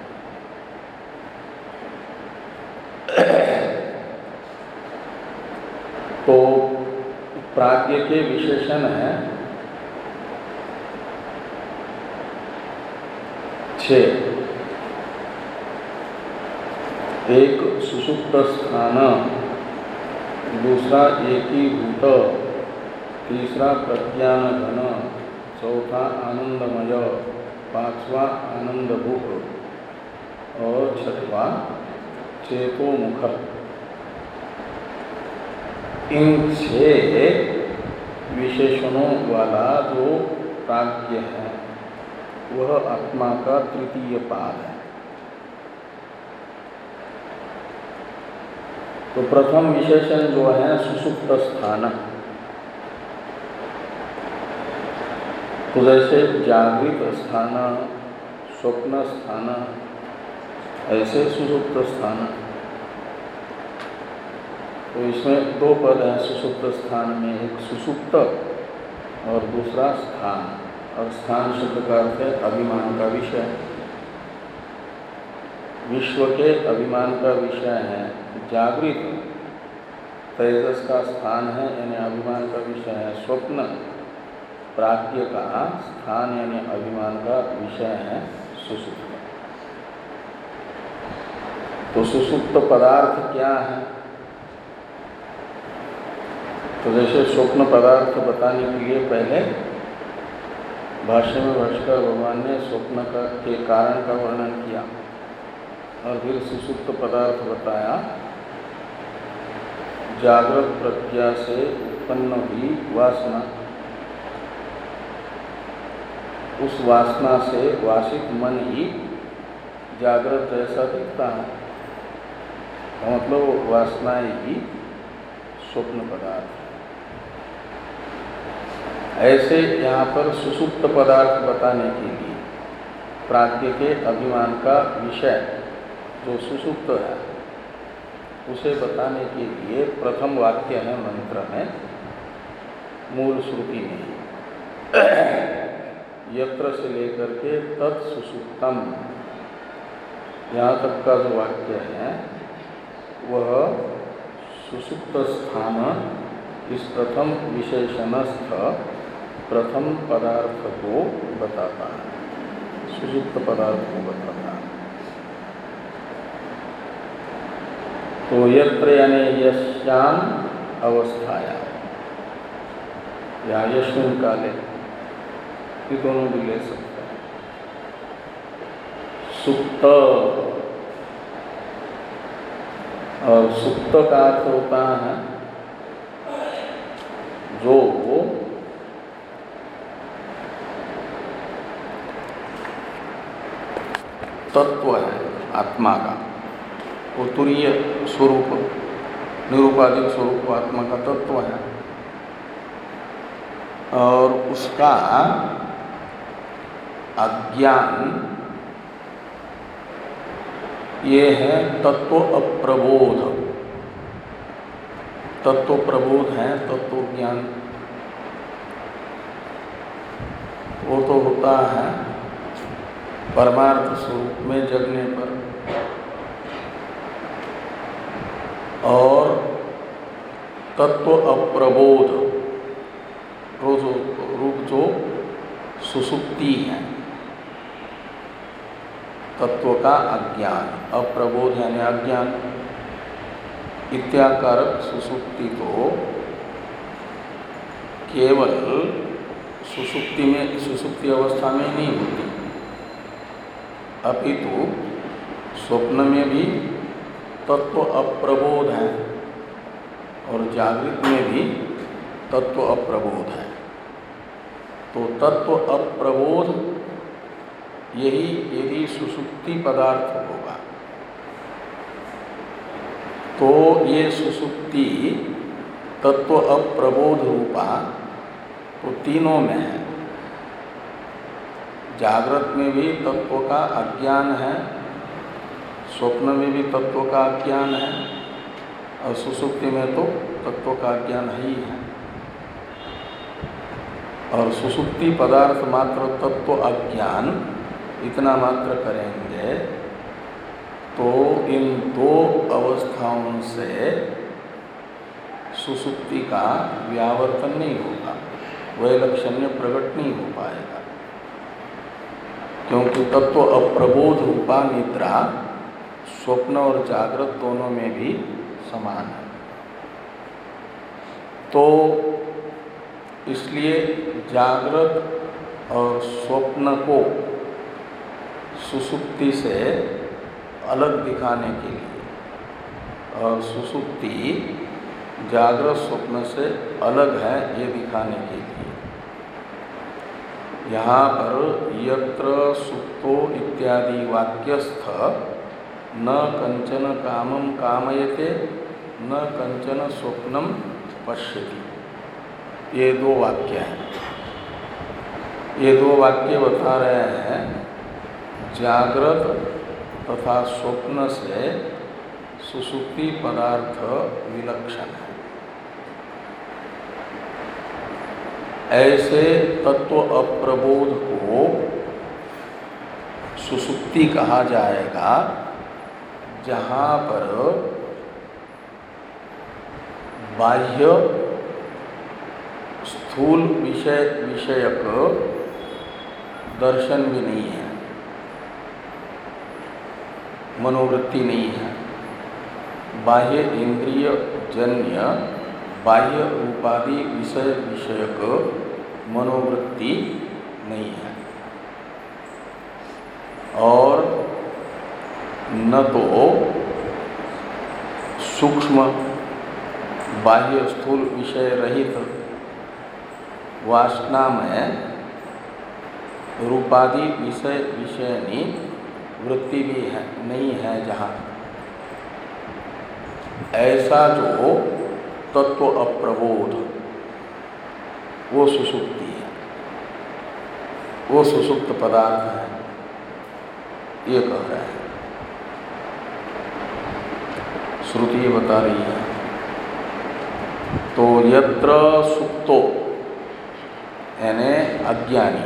तो प्राज्ञ के विशेषण है छह। एक सुषुप्त स्थान, दूसरा एकीभूत, तीसरा प्रज्ञान घन, चौथा आनंदमय, पांचवा आनंदभूत और छठवा चेतोमुख। इन छह विशेषणों वाला जो प्राज्ञ है वह आत्मा का तृतीय पाद है। तो प्रथम विशेषण जो है सुषुप्त स्थान, तो जैसे जागृत स्थान, स्वप्न स्थान, ऐसे सुषुप्त स्थान। तो इसमें दो पद हैं सुषुप्त स्थान में, एक सुषुप्त और दूसरा स्थान। और स्थान शब्द का अर्थ है अभिमान का विषय। विश्व के अभिमान का विषय है जागृत, तेजस का स्थान है यानी अभिमान का विषय है स्वप्न, प्राज्ञ का स्थान यानी अभिमान का विषय है सुषुप्त। तो सुषुप्त पदार्थ क्या है? तो जैसे स्वप्न पदार्थ बताने के लिए पहले भाष्य में भाष्कर भगवान ने स्वप्न का के कारण का वर्णन किया और फिर सुषुप्त पदार्थ बताया। जागृत प्रज्ञा से उत्पन्न हुई वासना, उस वासना से वासित मन ही जागृत जैसा दिखता है, मतलब वासनाएं ही स्वप्न पदार्थ। ऐसे यहाँ पर सुषुप्त पदार्थ बताने के लिए प्राज्ञ के अभिमान का विषय जो सुषुप्त है उसे बताने के लिए प्रथम वाक्य है मंत्र में, मूल श्रुति में यत्र से लेकर के तत्सुषुप्तम यहाँ तक का जो वाक्य है वह सुषुप्त स्थान इस प्रथम विशेषणस्थ प्रथम पदार्थ को बताता है, सुषुप्त पदार्थ को बताता है। तो यत्र यानी यस्याम अवस्थाया या यस्मिन् काले, ये दोनों भी ले सकते हैं। सुप्त और सुप्त का अर्थ होता है जो तत्व है आत्मा का, वो तुरीय स्वरूप, निरूपाधिक स्वरूप आत्मा का तत्व है और उसका अज्ञान ये है तत्व अप्रबोध। तत्व प्रबोध है तत्व ज्ञान, वो तो होता है परमार्थ स्वरूप में जगने पर, और तत्व अप्रबोध रूप जो सुसुप्ति है, तत्व का अज्ञान, अप्रबोध यानी अज्ञान, इत्याकारक सुसुप्ति तो केवल सुसुप्ति में, सुसुप्ति अवस्था में नहीं होती, अपितु स्वप्न में भी तत्व अप्रबोध है और जागृत में भी तत्व अप्रबोध है। तो तत्व अप्रबोध यही यदि सुसुप्ति पदार्थ होगा तो ये सुसुप्ति तत्व अप्रबोध रूपा तो तीनों में है। जागृत में भी तत्व का अज्ञान है, स्वप्न में भी तत्व का अज्ञान है और सुसुप्ति में तो तत्व का अज्ञान ही है। और सुसुप्ति पदार्थ मात्र तत्व अज्ञान इतना मात्र करेंगे तो इन दो अवस्थाओं से सुसुप्ति का व्यावर्तन नहीं होगा, वैलक्षण्य प्रकट नहीं हो पाएगा, क्योंकि तत्व अप्रबोध रूपा निद्रा स्वप्न और जागृत दोनों में भी समान है। तो इसलिए जागृत और स्वप्न को सुसुप्ति से अलग दिखाने के लिए और सुसुप्ति जागृत स्वप्न से अलग है ये दिखाने के लिए यहाँ पर यत्र सुप्तो इत्यादि वाक्यस्थ न कंचन कामम कामयते न कंचन स्वप्नम पश्यति, ये दो वाक्य हैं। ये दो वाक्य बता रहे हैं जागृत तथा स्वप्न से सुसुप्ति पदार्थ विलक्षण है। ऐसे तत्व अप्रबोध को सुसुप्ति कहा जाएगा जहाँ पर बाह्य स्थूल विषय विषयक दर्शन भी नहीं है, मनोवृत्ति नहीं है, बाह्य इंद्रिय जन्य बाह्य रूपादि विषय विषयक मनोवृत्ति नहीं है, और न तो सूक्ष्म बाह्य स्थूल विषय रहित वासना में रूपादि विषय विषयनी वृत्ति भी है नहीं है। जहाँ ऐसा जो तत्व अप्रबोध वो सुसुप्ति है, वो सुसुप्त पदार्थ है, ये कह रहे हैं। श्रुति बता रही है। तो यत्र सुप्तो यानी अज्ञानी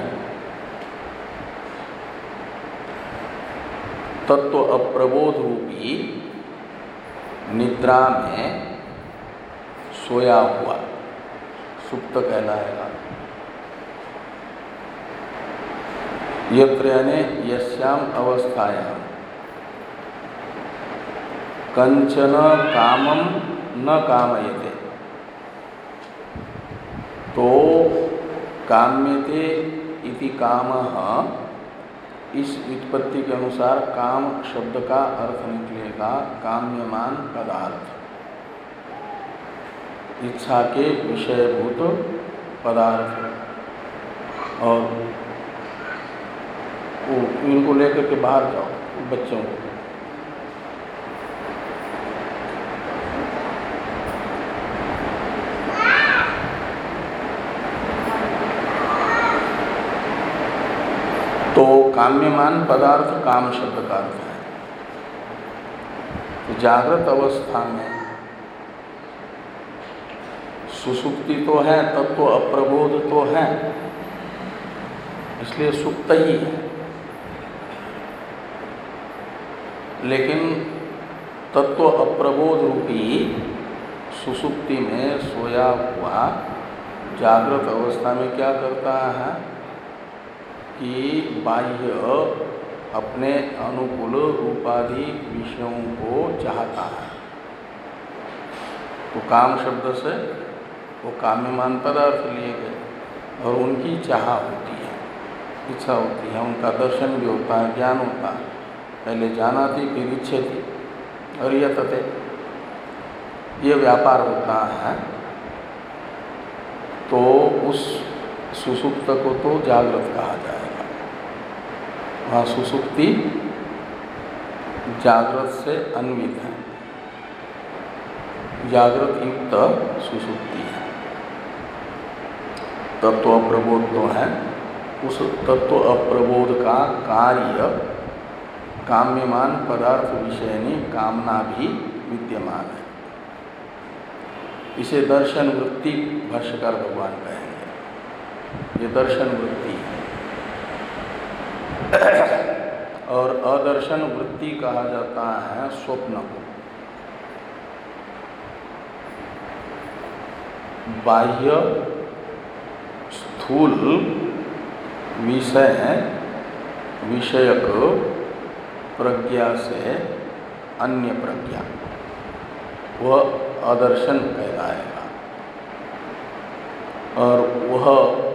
तत्व अप्रबोध रूपी निद्रा में सोया हुआ सुप्त कहलाएगा। यत्र यानी यस्याम अवस्थायाम कंचन कामम न कामयते, तो काम्यते इति कामः इस व्युत्पत्ति के अनुसार काम शब्द का अर्थ निकलेगा काम्यमान पदार्थ, इच्छा के विषयभूत पदार्थ। और इनको लेकर के बाहर जाओ बच्चों को। तो काम्यमान पदार्थ काम शब्द का अर्थ है। तो जागृत अवस्था में सुसुप्ति तो है, तत्व अप्रबोध तो है, इसलिए सुप्त ही है। लेकिन तत्व अप्रबोध रूपी सुसुप्ति में सोया हुआ जागृत अवस्था में क्या करता है कि बाह्य अपने अनुकूल रूपादि विषयों को चाहता है। तो काम शब्द से वो काम्यमान पदार्थ लिए गए और उनकी चाह होती है, इच्छा होती है, उनका दर्शन भी होता है, ज्ञान होता है। पहले जाना थी फिर इच्छे थी और यह तथे ये व्यापार होता है। तो उस सुसुप्त को तो जागृत कहा जाएगा। वहाँ सुसुप्ति जागृत से अन्वित है, जागृत युक्त सुसुप्ति है। तत्व अप्रबोध तो है, उस तत्व अप्रबोध का कार्य काम्यमान पदार्थ विषयनी कामना भी विद्यमान है। इसे दर्शन वृत्ति भाष्यकार भगवान कहेंगे। ये दर्शन वृत्ति है और अदर्शन वृत्ति कहा जाता है स्वप्न को। बाह्य स्थूल विषय विषयक प्रज्ञा से अन्य प्रज्ञा वह अदर्शन कहलाएगा। और वह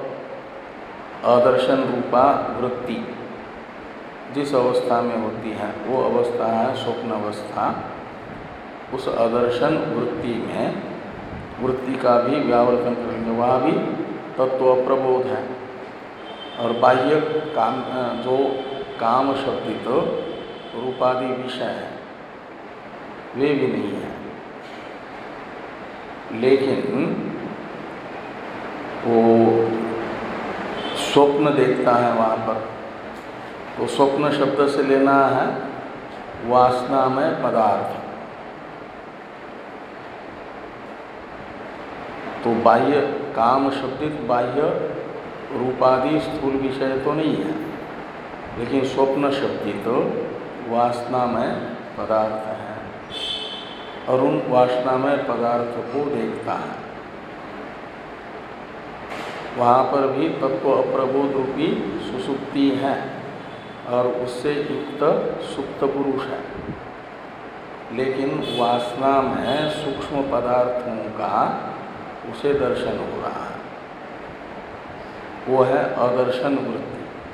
अदर्शन रूपा वृत्ति जिस अवस्था में होती है वो अवस्था है स्वप्न अवस्था। उस अदर्शन वृत्ति में वृत्ति का भी व्यावर्तन करेंगे, वहाँ भी तत्व प्रबोध है। और बाह्य काम जो काम शब्दित तो रूपादि विषय है वे भी नहीं है, लेकिन वो स्वप्न देखता है वहाँ पर। तो स्वप्न शब्द से लेना है वासनामय पदार्थ। तो बाह्य काम शब्दित बाह्य रूपादि स्थूल विषय तो नहीं है, लेकिन स्वप्न शब्दित तो वासनामय पदार्थ है और उन वासनामय पदार्थ को देखता है। वहाँ पर भी तत्व अप्रबोध रूपी सुसुप्ति है और उससे युक्त सुप्त पुरुष है, लेकिन वासना में सूक्ष्म पदार्थों का उसे दर्शन हो रहा है, वो है अदर्शन वृत्ति।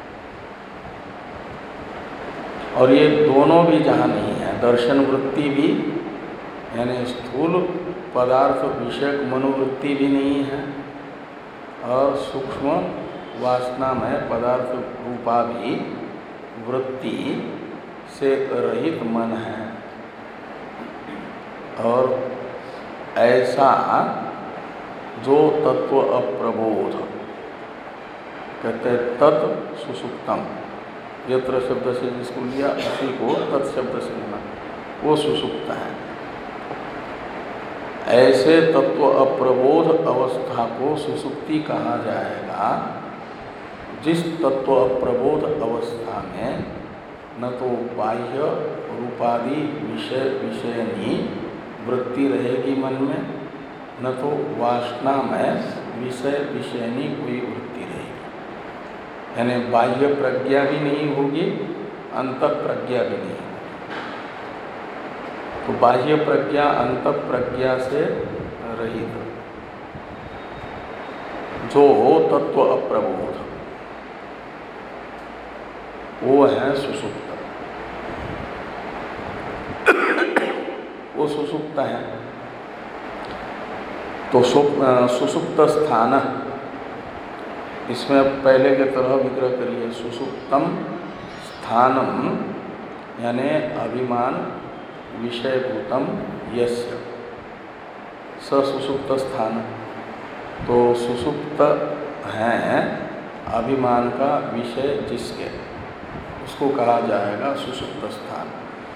और ये दोनों भी जहाँ नहीं है, दर्शन वृत्ति भी यानी स्थूल पदार्थ विषयक मनोवृत्ति भी नहीं है और सूक्ष्म वासना में पदार्थ रूपा भी वृत्ति से रहित मन है। और ऐसा जो तत्व अप्रबोध कहते तत् सुसुप्तम, यत्र शब्द से जिसको लिया उसी को तत्शब्द से लेना, वो सुसुप्त है। ऐसे तत्व अप्रबोध अवस्था को सुसुप्ति कहा जाएगा, जिस तत्व अप्रबोध अवस्था में न तो बाह्य रूपादि विषय विषयनी वृत्ति रहेगी मन में, न तो वासना में विषय विषयनी कोई वृत्ति रहेगी। यानी बाह्य प्रज्ञा भी नहीं होगी, अंतः प्रज्ञा भी नहीं होगी। तो बाह्य प्रज्ञा अंतः प्रज्ञा से रहित जो तत्व अप्रबोध वो है सुसुप्त। वो सुसुप्त है। तो सुसुप्त स्थान, इसमें पहले के तरह विग्रह करिए। सुसुप्तम स्थानम यानी अभिमान विषयभूतम यस्य, स सुसुप्त स्थान। तो सुसुप्त है अभिमान का विषय जिसके, उसको कहा जाएगा सुसुप्त स्थान।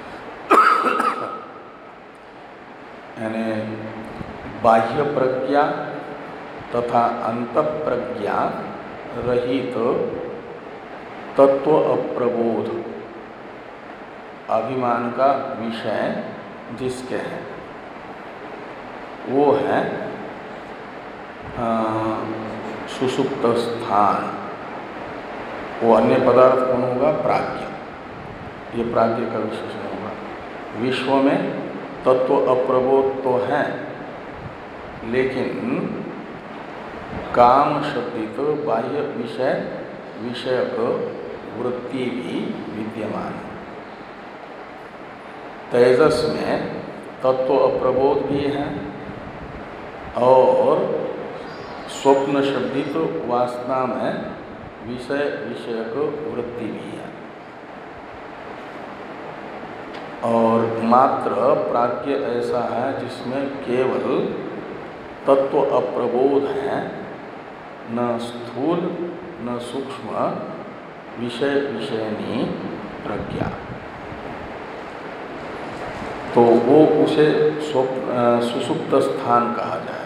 यानी बाह्य प्रज्ञा तथा अंतः प्रज्ञा रहित तो तत्व अप्रबोध अभिमान का विषय जिसके है वो है सुषुप्त स्थान, वो अन्य पदार्थ कौन होगा? प्राज्ञ। ये प्राज्ञ का विशेषण होगा। विश्व में तत्व अप्रबोध तो है, लेकिन काम शब्दित बाह्य विषय विषयक वृत्ति भी विद्यमान है। तेजस में तत्व अप्रबोध भी है और स्वप्न शब्दित वासना में विषय विषयक वृत्ति भी है। और मात्र प्राज्ञ ऐसा है जिसमें केवल तत्व अप्रबोध है, न स्थूल न सूक्ष्म विषय विषयनी प्रज्ञा। तो वो उसे सुषुप्त स्थान कहा जाएगा।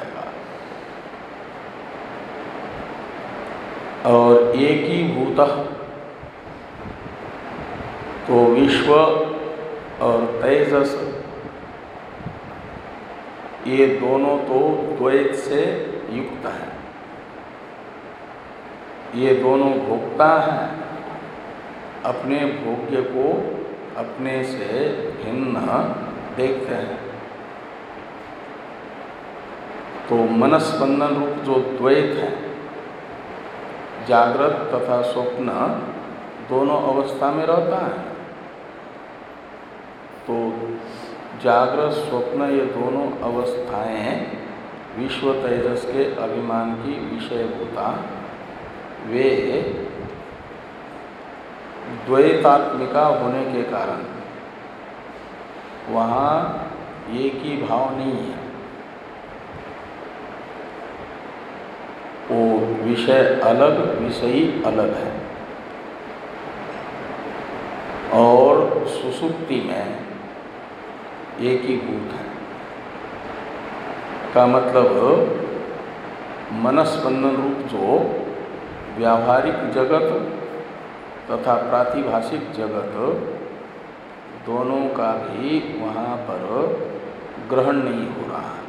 और एकीभूत, तो विश्व और तेजस ये दोनों तो द्वैत से युक्त हैं। ये दोनों भोक्ता हैं, अपने भोग्य को अपने से भिन्न देखते हैं। तो मनस्पंदन रूप जो द्वैत है, जागृत तथा स्वप्न दोनों अवस्था में रहता है। तो जागृत स्वप्न ये दोनों अवस्थाएं विश्व तेजस के अभिमान की विषयभूता, वे द्वैतात्मिका होने के कारण वहाँ एक ही भाव नहीं है। वो विषय अलग, विषयी अलग है। और सुषुप्ति में एक ही भूत है का मतलब मनस्पंदन रूप जो व्यावहारिक जगत तथा प्रातिभाषिक जगत दोनों का भी वहाँ पर ग्रहण नहीं हो रहा है।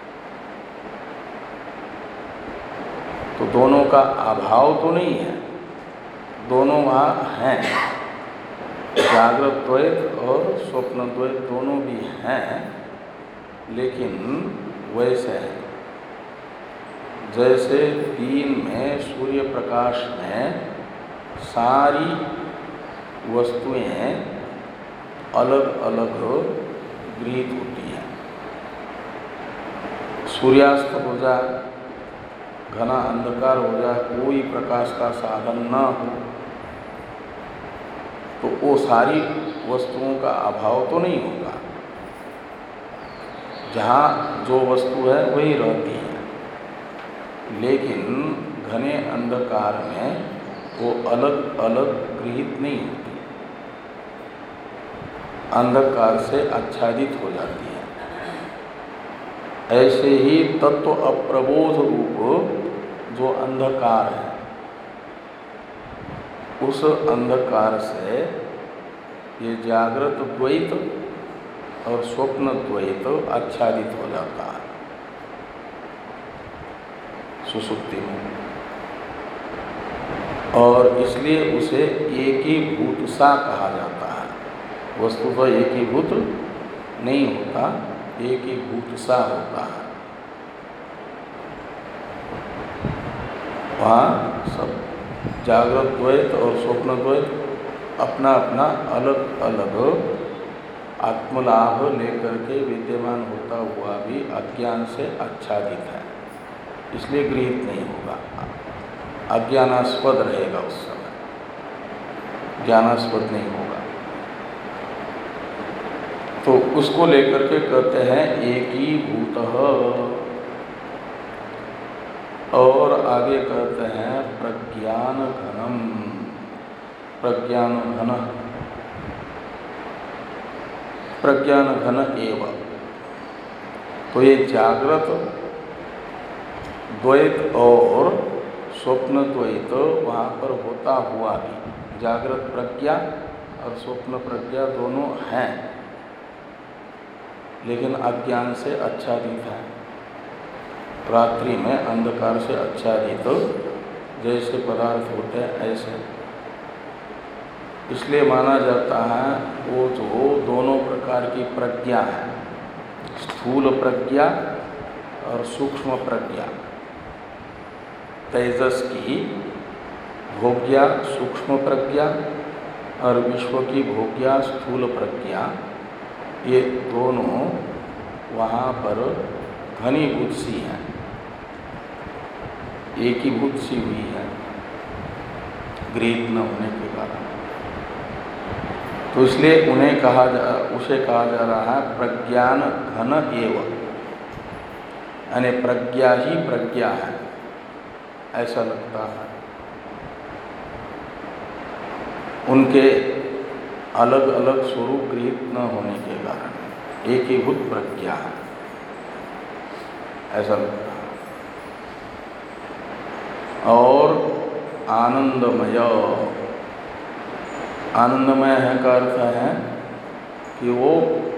तो दोनों का अभाव तो नहीं है, दोनों वहाँ हैं। जागृत द्वैत और स्वप्न द्वैत दोनों भी हैं, लेकिन वैसे हैं जैसे दिन में सूर्य प्रकाश में सारी वस्तुएं अलग अलग गृहीत होती हैं। सूर्यास्त हो जाए, घना अंधकार हो जाए, कोई प्रकाश का साधन न हो, तो वो सारी वस्तुओं का अभाव तो नहीं होगा। जहाँ जो वस्तु है वही रहती है, लेकिन घने अंधकार में वो अलग अलग गृहीत नहीं होती, अंधकार से आच्छादित हो जाती है। ऐसे ही तत्व अप्रबोध रूप जो अंधकार है, उस अंधकार से ये जागृत द्वैत और स्वप्न द्वैत आच्छादित हो जाता है सुषुप्ति में। और इसलिए उसे एक ही भूत सा कहा जाता है। वस्तु तो एक ही भूत नहीं होता, एक ही भूत सा होता है। वहाँ सब जागृत द्वैत और स्वप्न द्वैत अपना अपना अलग अलग आत्मलाभ लेकर के विद्यमान होता हुआ भी अज्ञान से आच्छादित है, इसलिए गृहीत नहीं होगा, अज्ञानास्पद रहेगा उस समय, ज्ञानास्पद नहीं होगा। तो उसको लेकर के कहते हैं एक ही भूत। और आगे कहते हैं प्रज्ञान घनम, प्रज्ञान घन, प्रज्ञान घन एव। तो ये जागृत द्वैत और स्वप्न द्वैत वहाँ पर होता हुआ भी जागृत प्रज्ञा और स्वप्न प्रज्ञा दोनों हैं, लेकिन अज्ञान से आच्छादित है। रात्रि में अंधकार से आच्छादित तो जैसे पदार्थ होते हैं ऐसे। इसलिए माना जाता है वो जो दोनों प्रकार की प्रज्ञा है, स्थूल प्रज्ञा और सूक्ष्म प्रज्ञा, तेजस की भोग्या सूक्ष्म प्रज्ञा और विश्व की भोग्या स्थूल प्रज्ञा, ये दोनों वहाँ पर घनीभूत सी हैं, एकीभूत सी हुई है गृहीत न होने के कारण। तो इसलिए उन्हें कहा जा उसे कहा जा रहा है प्रज्ञान घन एव, यानी प्रज्ञा ही प्रज्ञा है ऐसा लगता है। उनके अलग अलग स्वरूप गृहीत न होने के कारण एकीभूत प्रज्ञा है ऐसा लगता है। और आनंदमय, आनंदमय है का अर्थ है कि वो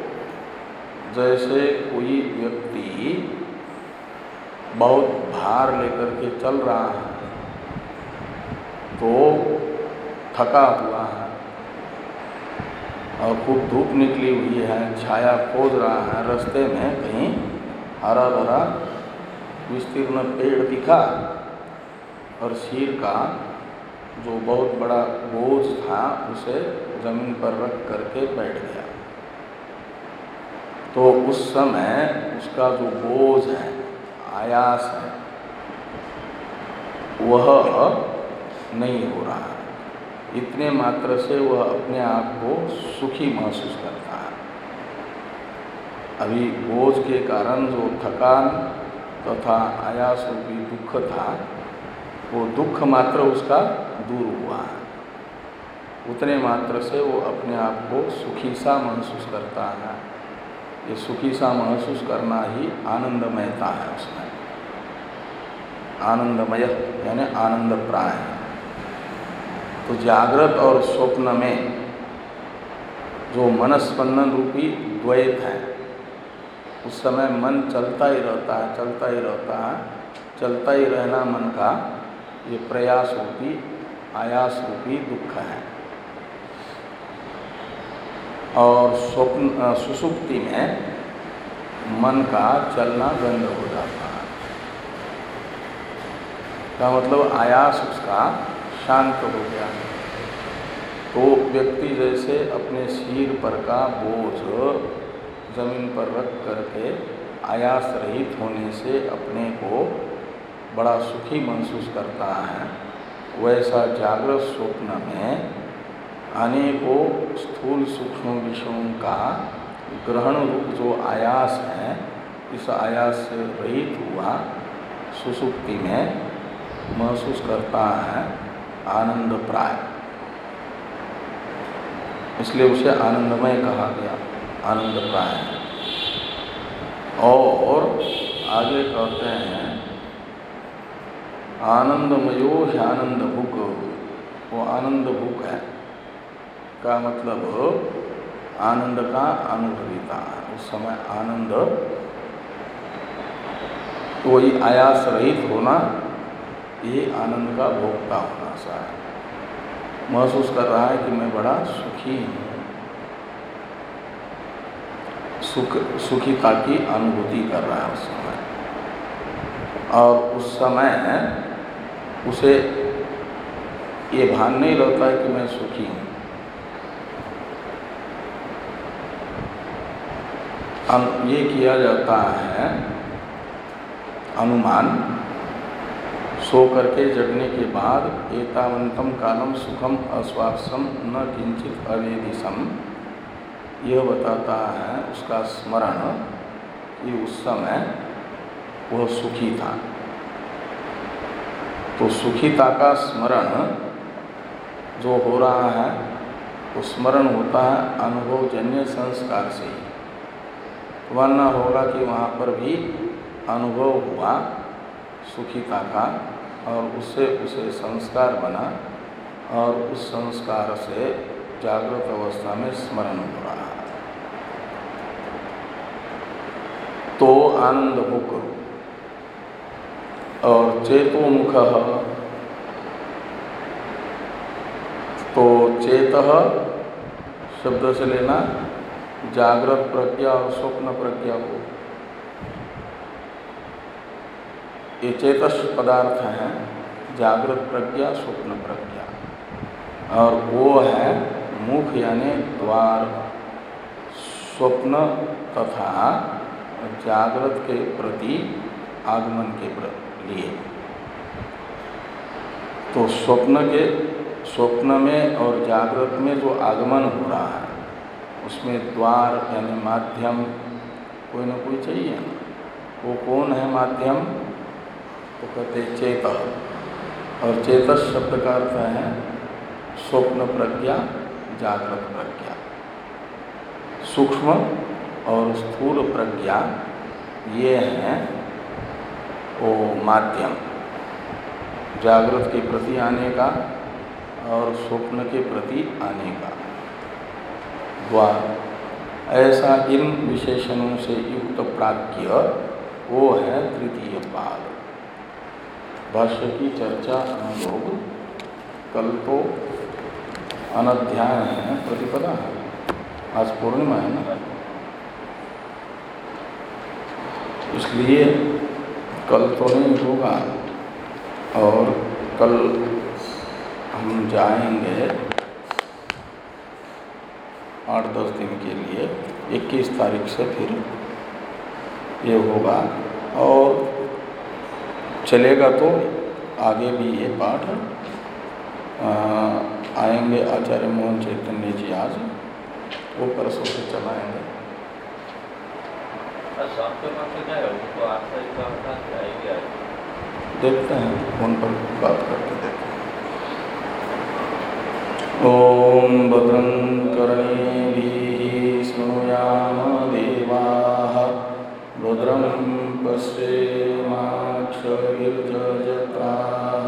जैसे कोई व्यक्ति बहुत भार लेकर के चल रहा है तो थका हुआ है और खूब धूप निकली हुई है, छाया खोज रहा है, रास्ते में कहीं हरा भरा विस्तीर्ण पेड़ दिखा और सिर का जो बहुत बड़ा बोझ था उसे जमीन पर रख करके बैठ गया। तो उस समय उसका जो बोझ है, आयास है, वह नहीं हो रहा है। इतने मात्र से वह अपने आप को सुखी महसूस करता है। अभी बोझ के कारण जो थकान तथा आयास रूपी दुख था, वो दुख मात्र उसका दूर हुआ है। उतने मात्र से वो अपने आप को सुखी सा महसूस करता है। ये सुखी सा महसूस करना ही आनंदमयता है उसमें। आनंदमय यानी आनंद प्राय है। तो जागृत और स्वप्न में जो मनस्पंदन रूपी द्वैत है, उस समय मन चलता ही रहता है, चलता ही रहता है, चलता ही रहना मन का ये प्रयास रूपी आयास रूपी दुख है। और स्वप्न सुषुप्ति में मन का चलना बंद हो जाता है, का मतलब आयास उसका शांत हो गया। तो व्यक्ति जैसे अपने सिर पर का बोझ जमीन पर रख करके आयास रहित होने से अपने को बड़ा सुखी महसूस करता है, वैसा जागृत स्वप्न में अनेकों स्थूल सूक्ष्म विषयों का ग्रहण रूप जो आयास है, इस आयास से रहित हुआ सुषुप्ति में महसूस करता है आनंद प्राय। इसलिए उसे आनंदमय कहा गया, आनंद प्राय है। और आगे कहते हैं आनंदमयो ह्यानंद भुक, वो आनंद भुक है का मतलब आनंद का अनुभविता है। उस समय आनंद वही आयास रहित होना, ये आनंद का भोक्ता होना सा है। महसूस कर रहा है कि मैं बड़ा सुखी हूँ, सुख सुखीता की अनुभूति कर रहा है उस समय। और उस समय उसे ये भान नहीं रहता है कि मैं सुखी हूँ। ये किया जाता है अनुमान, सो करके जगने के बाद एतावंतम कालम सुखम अस्वापसम न किंचित अवेदिशम, यह बताता है उसका स्मरण कि उस समय वह सुखी था। तो सुखीता का स्मरण जो हो रहा है, वो स्मरण होता है अनुभवजन्य संस्कार से ही। वरना होगा कि वहाँ पर भी अनुभव हुआ सुखीता का और उससे उसे संस्कार बना और उस संस्कार से जागृत अवस्था में स्मरण हो रहा है। तो आनंद भुक चेतोमुख, तो चेतः शब्द से लेना जागृत प्रज्ञा और स्वप्न प्रज्ञा को। ये चेतस पदार्थ हैं, जागृत प्रज्ञा स्वप्न प्रज्ञा, और वो है मुख यानी द्वार स्वप्न तथा जागृत के प्रति आगमन के लिए। तो स्वप्न के स्वप्न में और जागृत में जो आगमन हो रहा है उसमें द्वार यानी माध्यम कोई ना कोई चाहिए ना। वो कौन है माध्यम? तो कहते चेत, और चेतस शब्द का अर्थ है स्वप्न प्रज्ञा जागृत प्रज्ञा। सूक्ष्म और स्थूल प्रज्ञा ये हैं वो माध्यम, जागृत के प्रति आने का और स्वप्न के प्रति आने का द्वार। ऐसा इन विशेषणों से युक्त प्राज्ञ वो है तृतीय पाद। भाष्य की चर्चा हम लोग कल तो अनध्याय है, प्रतिपदा है, आज पूर्णिमा है ना, इसलिए कल तो नहीं होगा। और कल हम जाएंगे आठ दस दिन के लिए, इक्कीस तारीख से फिर ये होगा और चलेगा। तो आगे भी ये पाठ आएंगे आचार्य मोहन चैतन्य जी, आज वो परसों से चलाएंगे। देखते हैं, फोन पर बात करके देखते हैं। ओम भद्रं कर्णेभिः शृणुयाम देवाः, भद्रं पश्येमाक्षभिर्यजत्राः,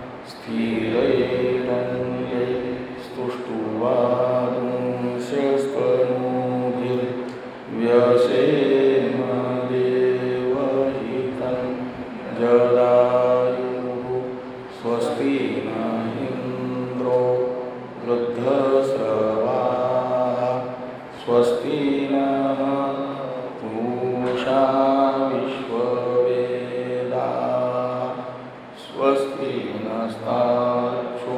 स्थिरैरङ्गैस्तुष्टुवागुंसस्तनूभिर्व्यसेम देवहितं जदायुः। स्वस्ति न इन्द्रो वृद्धश्रवाः, स्वस्ति नः पूषा विश्ववेदाः, स्वस्ति नस्तार्क्ष्यो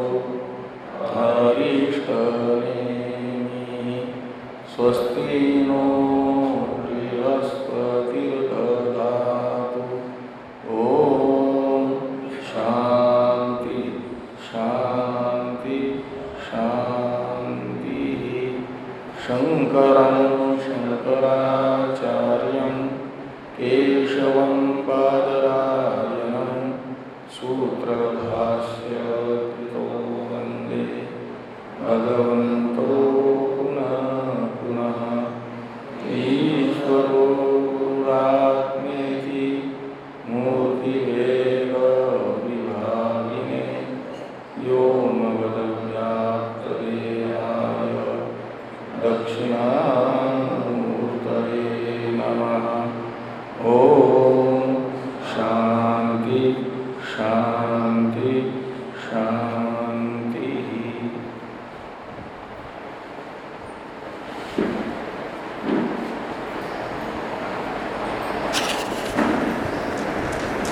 अरिष्टनेमिः, स्वस्ति नो बृहस्पतिर्दधातु। ओम शांति शांति शांति। शंकरं शंकराचार्यं केशवं बादरायणं सूत्रभाष्यकृतो वन्दे भगवन्तो पुनः पुनः। ईश्वरो गुरुरात्मेति मूर्तिभेदविभागिने व्योमवद्व्याप्तदेहाय दक्षिणामूर्तये नमः। ओम शांति शांति शांति।